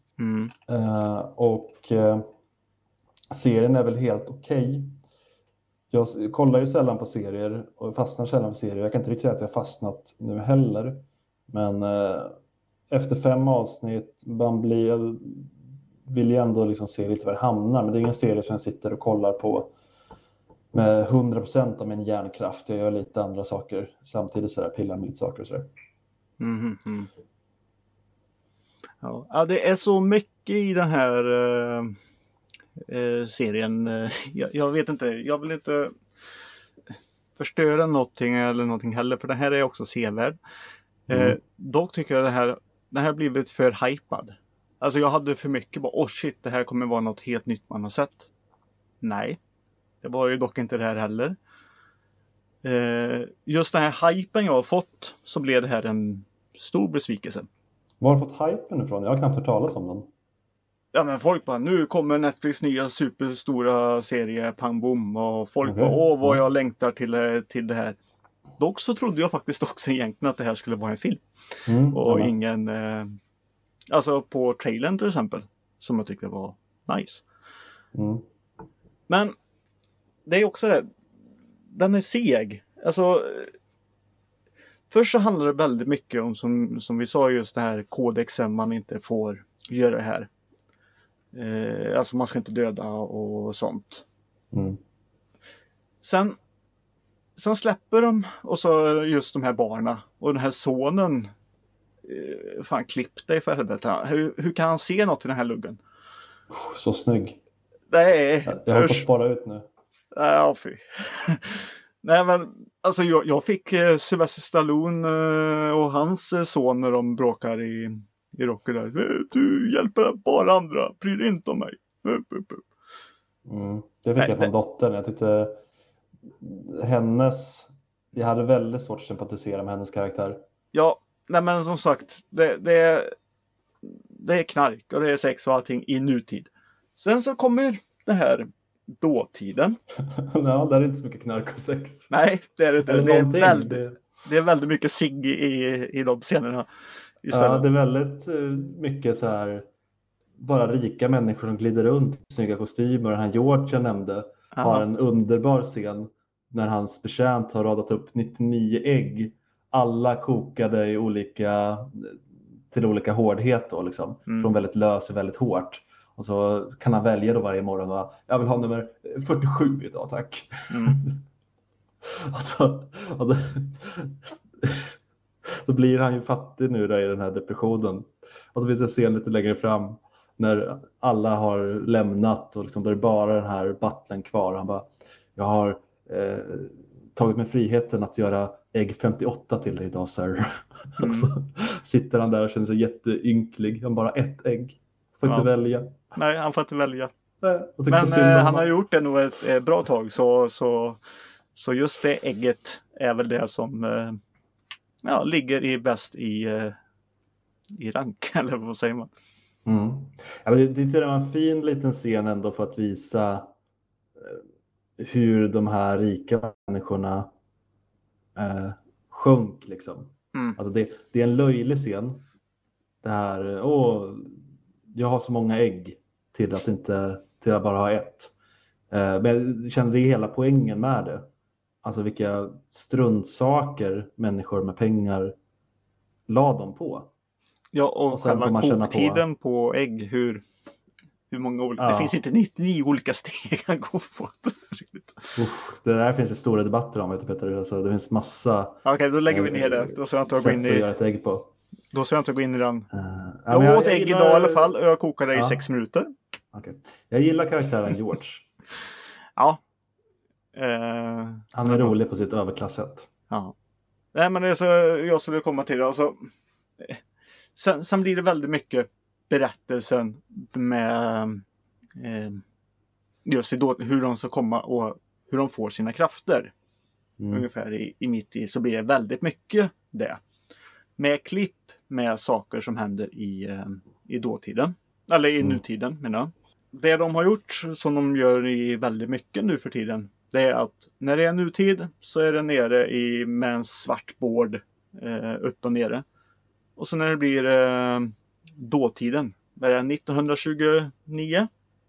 Serien är väl helt okej. Jag kollar ju sällan på serier och fastnar sällan på serier. Jag kan inte riktigt säga att jag fastnat nu heller. Men efter 5 avsnitt vill jag ändå liksom se lite var det hamnar. Men det är ingen serie som jag sitter och kollar på med 100% av min hjärnkraft. Jag gör lite andra saker samtidigt, så där, pillar med lite saker och sådär. Ja, det är så mycket i den här serien. Jag vet inte, jag vill inte förstöra någonting eller någonting heller, för det här är också sevärd. Dock tycker jag det här blivit för hypad. Alltså jag hade för mycket bara, shit, det här kommer vara något helt nytt man har sett. Nej, det var ju dock inte det här heller. Just den här hypen jag har fått, så blev det här en stor besvikelse. Var har du fått hypen ifrån? Jag har knappt hört talas om den. Ja, men folk bara, nu kommer Netflix nya superstora serie, pang bom. Och folk bara, vad jag längtar till det här. Dock så trodde jag faktiskt också egentligen att det här skulle vara en film. Och ingen, alltså på trailern till exempel, som jag tyckte var nice. Men det är också det, den är seg. Alltså, först så handlar det väldigt mycket om, som vi sa, just det här kodexen, man inte får göra det här. Alltså man ska inte döda och sånt. Sen släpper de, och så just de här barnen och den här sonen, fan, klipp dig för helvete. Hur kan han se något i den här luggen? Så snygg. Nej, jag har på att spara ut nu. Ja, fy. Nej, men alltså jag fick Sylvester Stallone och hans son när de bråkar i Rocky där. Du hjälper bara andra, bryr dig inte om mig. Det fick jag från dottern. Jag tyckte jag hade väldigt svårt att sympatisera med hennes karaktär. Ja, nej men som sagt, det är knark och det är sex och allting i nutid. Sen så kommer det här dåtiden. Ja, där är inte så mycket knark och sex. Nej, det är det inte. Eller Det är väldigt mycket cigg i de scenerna istället. Ja, det är väldigt mycket så här bara rika människor som glider runt i snygga kostymer. Den här George jag nämnde har en underbar scen när hans betjänt har radat upp 99 ägg. Alla kokade till olika hårdhet då liksom. Från väldigt lös till väldigt hårt. Och så kan han välja då varje morgon. Va? Jag vill ha nummer 47 idag, tack. Så blir han ju fattig nu där i den här depressionen. Och så finns det en scen lite längre fram när alla har lämnat och liksom, då är det bara den här butlern kvar. Han bara, jag har tagit mig friheten att göra ägg 58 till dig idag, sir. Och så sitter han där och känner sig jätteynklig. Han bara ett ägg. Får inte välja. Nej, han får inte välja. Men han har gjort det nog ett bra tag. Så just det ägget är väl det som ligger bäst i rank. Eller vad säger man? Ja, det var en fin liten scen ändå för att visa hur de här rika människorna sjönk liksom. Alltså det är en löjlig scen. Det här, jag har så många ägg till att bara ha ett. Men jag kände det hela poängen med det. Alltså vilka struntsaker människor med pengar la dem på. Ja, och själva koktiden på ägg, hur många olika... Det finns inte 99 olika steg att gå på. Det där finns det stora debatter om, vet du, Peter. Alltså, det finns massa... Okej, då lägger vi ner det. Då ska jag inte gå in i... göra ett ägg på. Då ska jag inte gå in i den. Jag åt ägg idag i alla fall och jag kokade i 6 minuter. Okay. Jag gillar karaktären George. Ja. Han är rolig på sitt överklasssätt. Ja. Nej, men det är så jag skulle komma till det. Alltså, sen blir det väldigt mycket berättelsen med just hur de ska komma och hur de får sina krafter. Ungefär i mitt i så blir det väldigt mycket det. Med klipp med saker som händer i dåtiden. Eller i nutiden menar jag. Det de har gjort som de gör i väldigt mycket nu för tiden. Det är att när det är nutid så är det nere med en svart board upp och nere. Och så när det blir dåtiden, vad är det, 1929?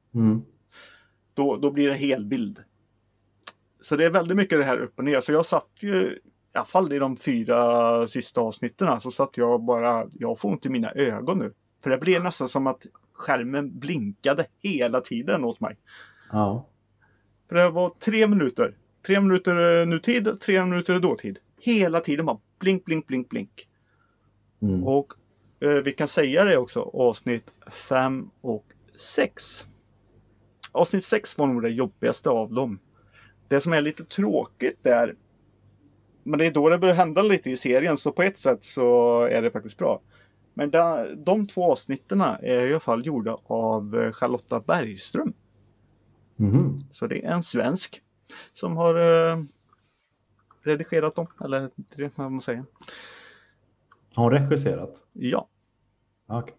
Då blir det helbild. Så det är väldigt mycket det här upp och ner. Så jag satt ju, i alla fall i de 4 sista avsnitten, så satt jag får inte mina ögon nu. För det blev nästan som att skärmen blinkade hela tiden åt mig. Ja. För det var 3 minuter. 3 minuter nutid, 3 minuter dåtid. Hela tiden bara blink, blink, blink, blink. Och vi kan säga det också, avsnitt 5 och 6. Avsnitt 6 var nog det jobbigaste av dem. Det som är lite tråkigt där, men det är då det börjar hända lite i serien, så på ett sätt så är det faktiskt bra. Men de 2 avsnitten är i alla fall gjorda av Charlotta Bergström. Så det är en svensk som har redigerat dem, eller det vad man säger. Har hon regisserat? Ja. Okay.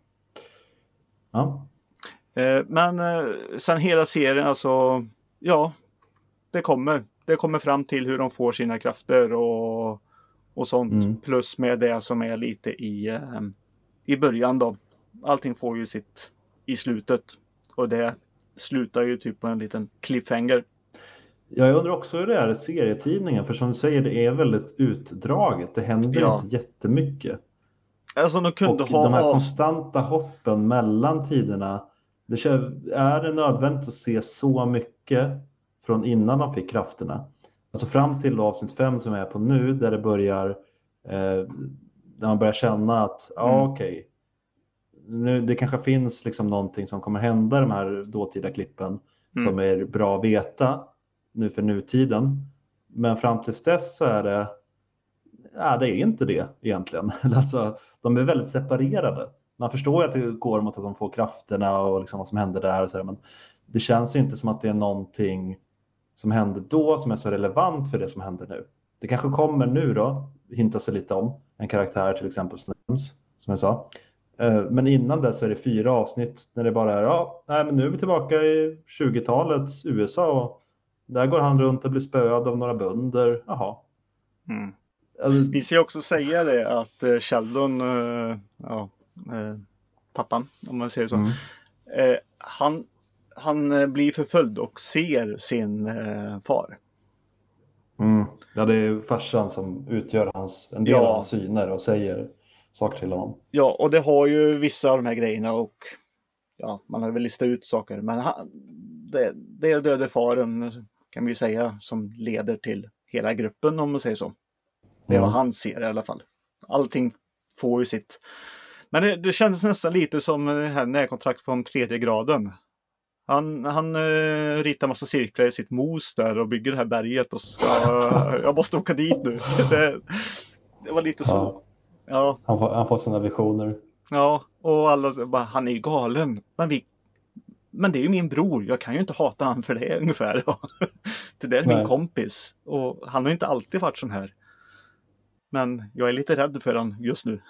Ja. Men sen hela serien, alltså, ja, det kommer fram till hur de får sina krafter och sånt. Plus med det som är lite i början då. Allting får ju sitt i slutet. Och det slutar ju typ på en liten cliffhanger. Jag undrar också hur det är i serietidningen. För som du säger, det är väldigt utdraget. Det händer inte jättemycket. Alltså de här konstanta hoppen mellan tiderna. Är det nödvändigt att se så mycket från innan de fick krafterna? Alltså fram till avsnitt 5 som jag är på nu, där det börjar där man börjar känna att okej, nu det kanske finns liksom någonting som kommer hända i de här dåtida klippen som är bra att veta nu för nutiden. Men fram till dess så är det det är inte det egentligen. Alltså, de är väldigt separerade. Man förstår ju att det går mot att de får krafterna och liksom vad som händer där och så där, men det känns inte som att det är någonting som hände då som är så relevant för det som händer nu. Det kanske kommer nu då hintas det lite om. En karaktär till exempel som jag sa. Men innan det så är det 4 avsnitt när det bara är, men nu är vi tillbaka i 20-talets USA och där går han runt och blir spöad av några bönder. Jaha. Mm. Alltså, Vi ska också säga det att Sheldon, pappan, om man säger så, han blir förföljd och ser sin far. Ja, det är farsan som utgör en del av hans syner och säger saker till honom. Ja, och det har ju vissa av de här grejerna och man har väl listat ut saker. Men det är döde faren, kan vi säga, som leder till hela gruppen, om man säger så. Det är vad han ser i alla fall. Allting får ju sitt. Men det kändes nästan lite som det här närkontrakt från 3:e graden. Han ritar massa cirklar i sitt mos där och bygger det här berget och så ska jag måste åka dit nu. Det var lite så. Ja. Han får sina visioner. Ja, och alla bara, han är ju galen. Men det är ju min bror, jag kan ju inte hata han för det ungefär. Det där är min kompis. Och han har ju inte alltid varit sån här. Men jag är lite rädd för han just nu.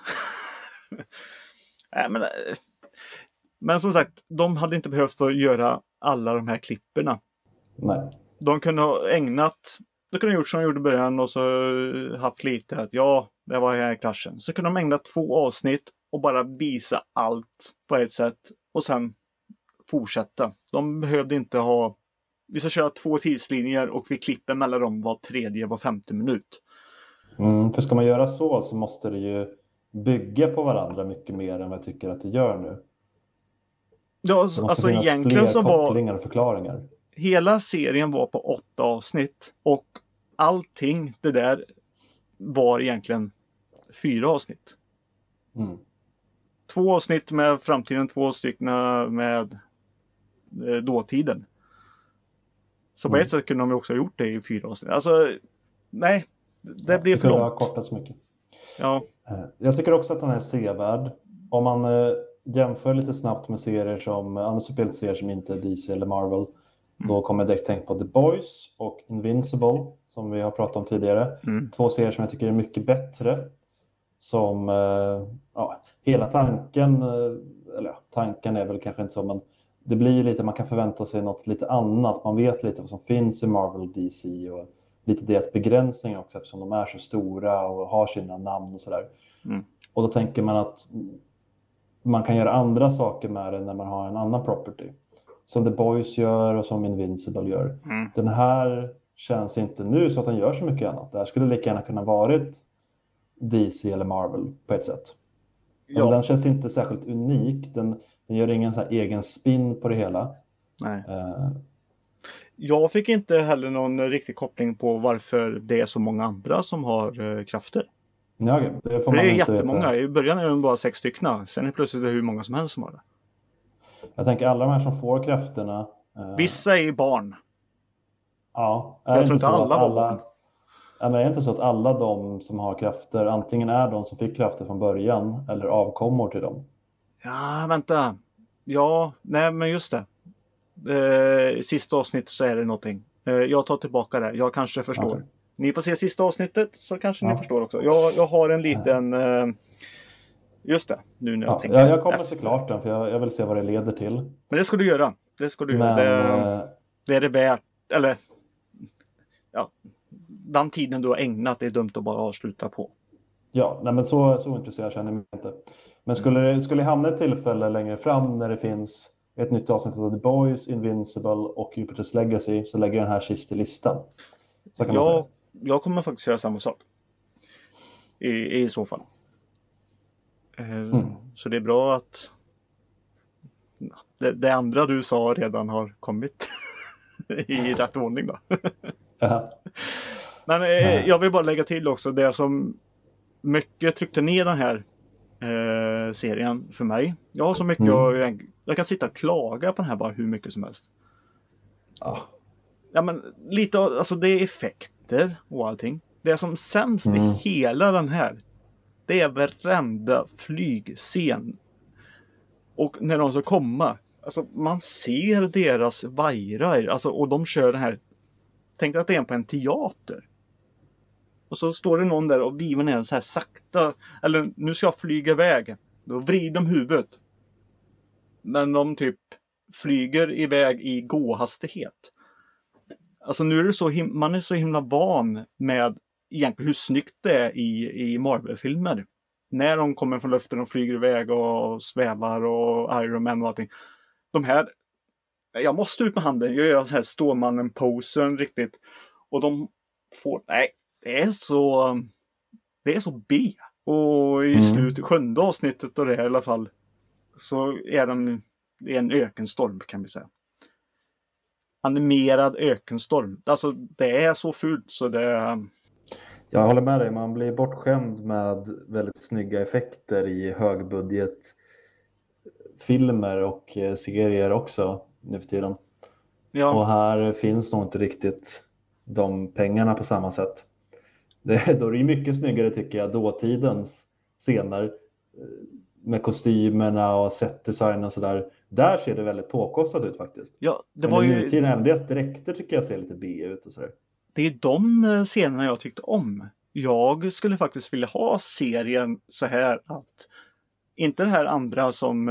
Men som sagt, de hade inte behövt att göra alla de här klipperna. Nej. De kunde ha gjort som de gjorde i början och så haft lite att det var här kraschen. Så kunde de ägna 2 avsnitt och bara visa allt på ett sätt och sen fortsätta. De behövde inte ha, vi ska köra 2 tidslinjer och vi klipper mellan dem var 3:e, var 5:e minut. För ska man göra så måste det ju bygga på varandra mycket mer än vad jag tycker att det gör nu. Ja, alltså egentligen så var kopplingar och förklaringar. Hela serien var på 8 avsnitt och allting det där var egentligen 4 avsnitt. 2 avsnitt med framtiden, 2 stycken med dåtiden. Så på ett sätt kunde de också ha gjort det i 4 avsnitt. Alltså, nej, det blir för långt. Det kunde ha kortats mycket. Ja. Jag tycker också att den är sevärd. Om man jämför lite snabbt med serier som andra superhjälteserier som inte är DC eller Marvel, då kommer jag direkt tänka på The Boys och Invincible som vi har pratat om tidigare. 2 serier som jag tycker är mycket bättre. Som hela tanken, eller tanken är väl kanske inte så, men det blir lite, man kan förvänta sig något lite annat. Man vet lite vad som finns i Marvel och DC och lite deras begränsningar också eftersom de är så stora och har sina namn och sådär. Och då tänker man att man kan göra andra saker med det när man har en annan property. Som The Boys gör och som Invincible gör. Den här känns inte nu så att den gör så mycket annat. Det här skulle lika gärna kunna varit DC eller Marvel på ett sätt. Men den känns inte särskilt unik. Den gör ingen så här egen spin på det hela. Nej. Jag fick inte heller någon riktig koppling på varför det är så många andra som har krafter. Ja, det får det man är inte jättemånga. veta. I början är det bara 6 stycken. Sen är plötsligt det hur många som helst som har det. Jag tänker alla de här som får krafterna. Vissa är barn. Ja. Jag tror inte alla var barn. Men är det inte så att alla de som har krafter antingen är de som fick krafter från början eller avkommor till dem? Ja, vänta. Ja, nej men just det. I sista avsnittet så är det någonting. Jag tar tillbaka det. Jag kanske förstår. Okay. Ni får se sista avsnittet så kanske ni förstår också. Jag har en liten... just det, nu när jag tänker. Jag kommer se klart den för jag vill se vad det leder till. Men det ska du göra. Det ska du göra. Det är det värt. Eller... Ja. Den tiden du har ägnat det är dumt att bara avsluta på. Ja, nej, men så intresserad känner jag mig inte. Men skulle jag hamna ett tillfälle längre fram när det finns ett nytt avsnitt av The Boys, Invincible och Jupiter's Legacy så lägger jag den här sist i listan. Så kan man säga. Jag kommer faktiskt göra samma sak. I så fall. Så det är bra att det andra du sa redan har kommit i rätt ordning då. Men jag vill bara lägga till också det som mycket tryckte ner den här serien för mig. Jag har så mycket jag kan sitta och klaga på den här bara hur mycket som helst. Ja men lite alltså det är effekter och allting. Det som sämst i hela den här det är varenda flygscen. Och när de ska komma alltså man ser deras vajrar alltså och de kör den här. Tänk att det är på en teater. Och så står det någon där och vivar ner så här sakta. Eller nu ska jag flyga iväg. Då vrider de huvudet. Men de typ flyger iväg i gåhastighet. Alltså nu är det så man är så himla van med egentligen hur snyggt det är i Marvel-filmer. När de kommer från luften och flyger iväg och svävar och Iron Man och allting. De här, jag måste ut med handen, jag gör så här Stålmannen-posen riktigt. Och de får, nej, det är så B. Och i slutet, 7:e avsnittet av det här, i alla fall, så är det är en ökenstorm kan vi säga. Animerad ökenstorm. Alltså det är så fult så det... Jag håller med dig, man blir bortskämd med väldigt snygga effekter i högbudgetfilmer och serier också nu för tiden. Ja. Och här finns nog inte riktigt de pengarna på samma sätt. Då är det ju mycket snyggare tycker jag, dåtidens scener med kostymerna och setdesign och sådär. Där ser det väldigt påkostat ut faktiskt. Ja, det men var i ju... nutiden, även deras dräkter tycker jag ser lite B ut och sådär. Det är de scenerna jag tyckte om. Jag skulle faktiskt vilja ha serien så här att inte det här andra som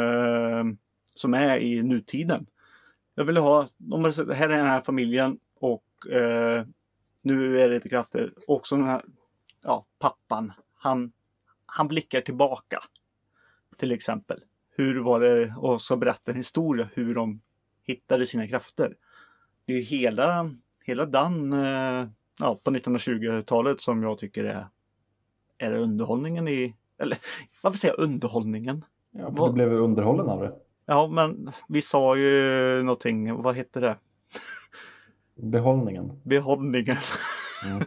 är i nutiden. Jag ville ha, här är den här familjen och nu är det lite krafter. Också den här, pappan, han blickar tillbaka till exempel. Hur var det, och så berättar en historia hur de hittade sina krafter. Det är hela den på 1920-talet som jag tycker är underhållningen i, eller varför säger jag underhållningen? Ja, för du blev underhållen av det. Ja, men vi sa ju någonting, vad heter det? Behållningen. Mm.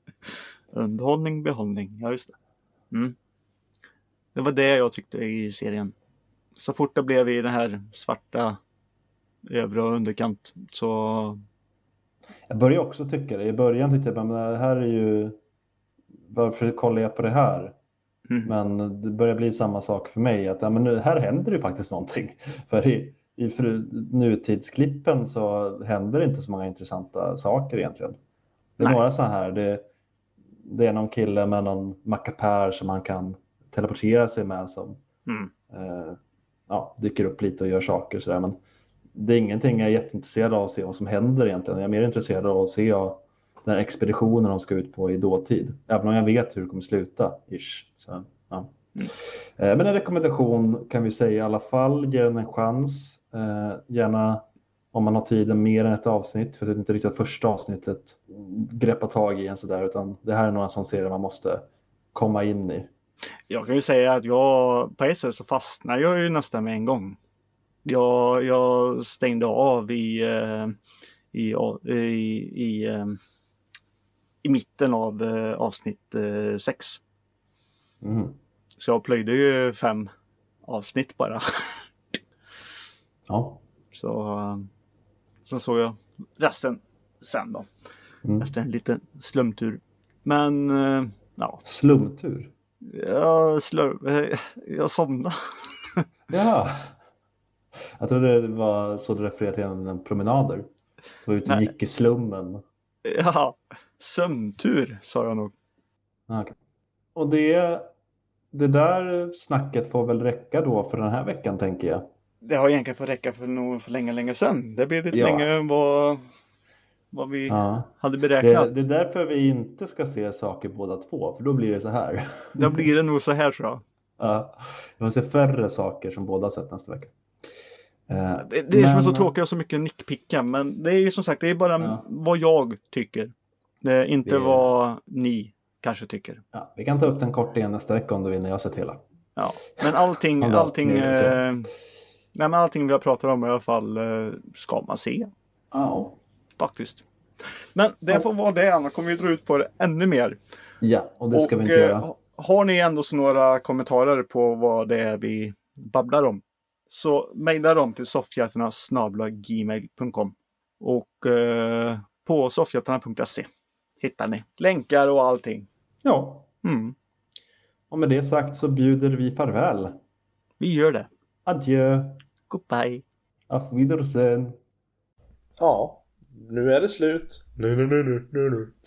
Behållning, ja just det. Det var det jag tyckte i serien. Så fort det blev i den här svarta övre och underkant så... Jag började också tycka det. I början tyckte jag att det här är ju... Varför kollar jag på det här? Men det börjar bli samma sak för mig. Att här händer det faktiskt någonting. För i nutidsklippen så händer det inte så många intressanta saker egentligen. Det är några så här. Det är någon kille med någon mackapär som man kan teleportera sig med som dyker upp lite och gör saker. Så där. Men det är ingenting jag är jätteintresserad av att se vad som händer egentligen. Jag är mer intresserad av att se den här expeditionen de ska ut på i dåtid. Även om jag vet hur det kommer sluta. Så, ja. Men en rekommendation kan vi säga i alla fall. Ge den en chans. Gärna om man har tiden mer än ett avsnitt. För det är inte riktigt första avsnittet greppa tag i en sådär. Utan det här är nog en sån serie man måste komma in i. Jag kan ju säga att jag på ett sätt så fastnar jag ju nästan med en gång. Jag stängde av i mitten av avsnitt 6. Så jag plöjde ju 5 avsnitt bara. Ja. Så såg jag resten sen då. Efter en liten slumtur. Men ja. Slumtur? Jag somnade. Ja. Jag trodde det var så du refererade till en promenader. Du var ute och gick i slummen. Ja, sömntur sa jag nog. Okay. Och det där snacket får väl räcka då för den här veckan tänker jag. Det har egentligen fått räcka för länge sedan. Det blir lite längre än vad vi hade beräknat. Det är därför vi inte ska se saker båda två. För då blir det så här. Då blir det nog så här tror jag. Ja, jag vill se färre saker som båda sett nästa vecka. Det är som är så tråkigt och så mycket nickpicka. Men det är ju som sagt, det är bara vad jag tycker. Det är inte vad ni kanske tycker. Ja, vi kan ta upp den kort igen nästa vecka om du vill när jag har sett hela. Ja, men allting vi har pratat om i alla fall ska man se. Ja. Faktiskt. Men det får vara det, annars kommer vi dra ut på det ännu mer. Ja, och det ska vi inte göra. Har ni ändå så några kommentarer på vad det är vi babblar om, så mejla dem till soffhjältarna@gmail.com och på soffhjältarna.se hittar ni länkar och allting. Ja. Och med det sagt så bjuder vi farväl. Vi gör det. Adjö. Goodbye. Auf Wiedersehen. Ja, nu är det slut. Nu.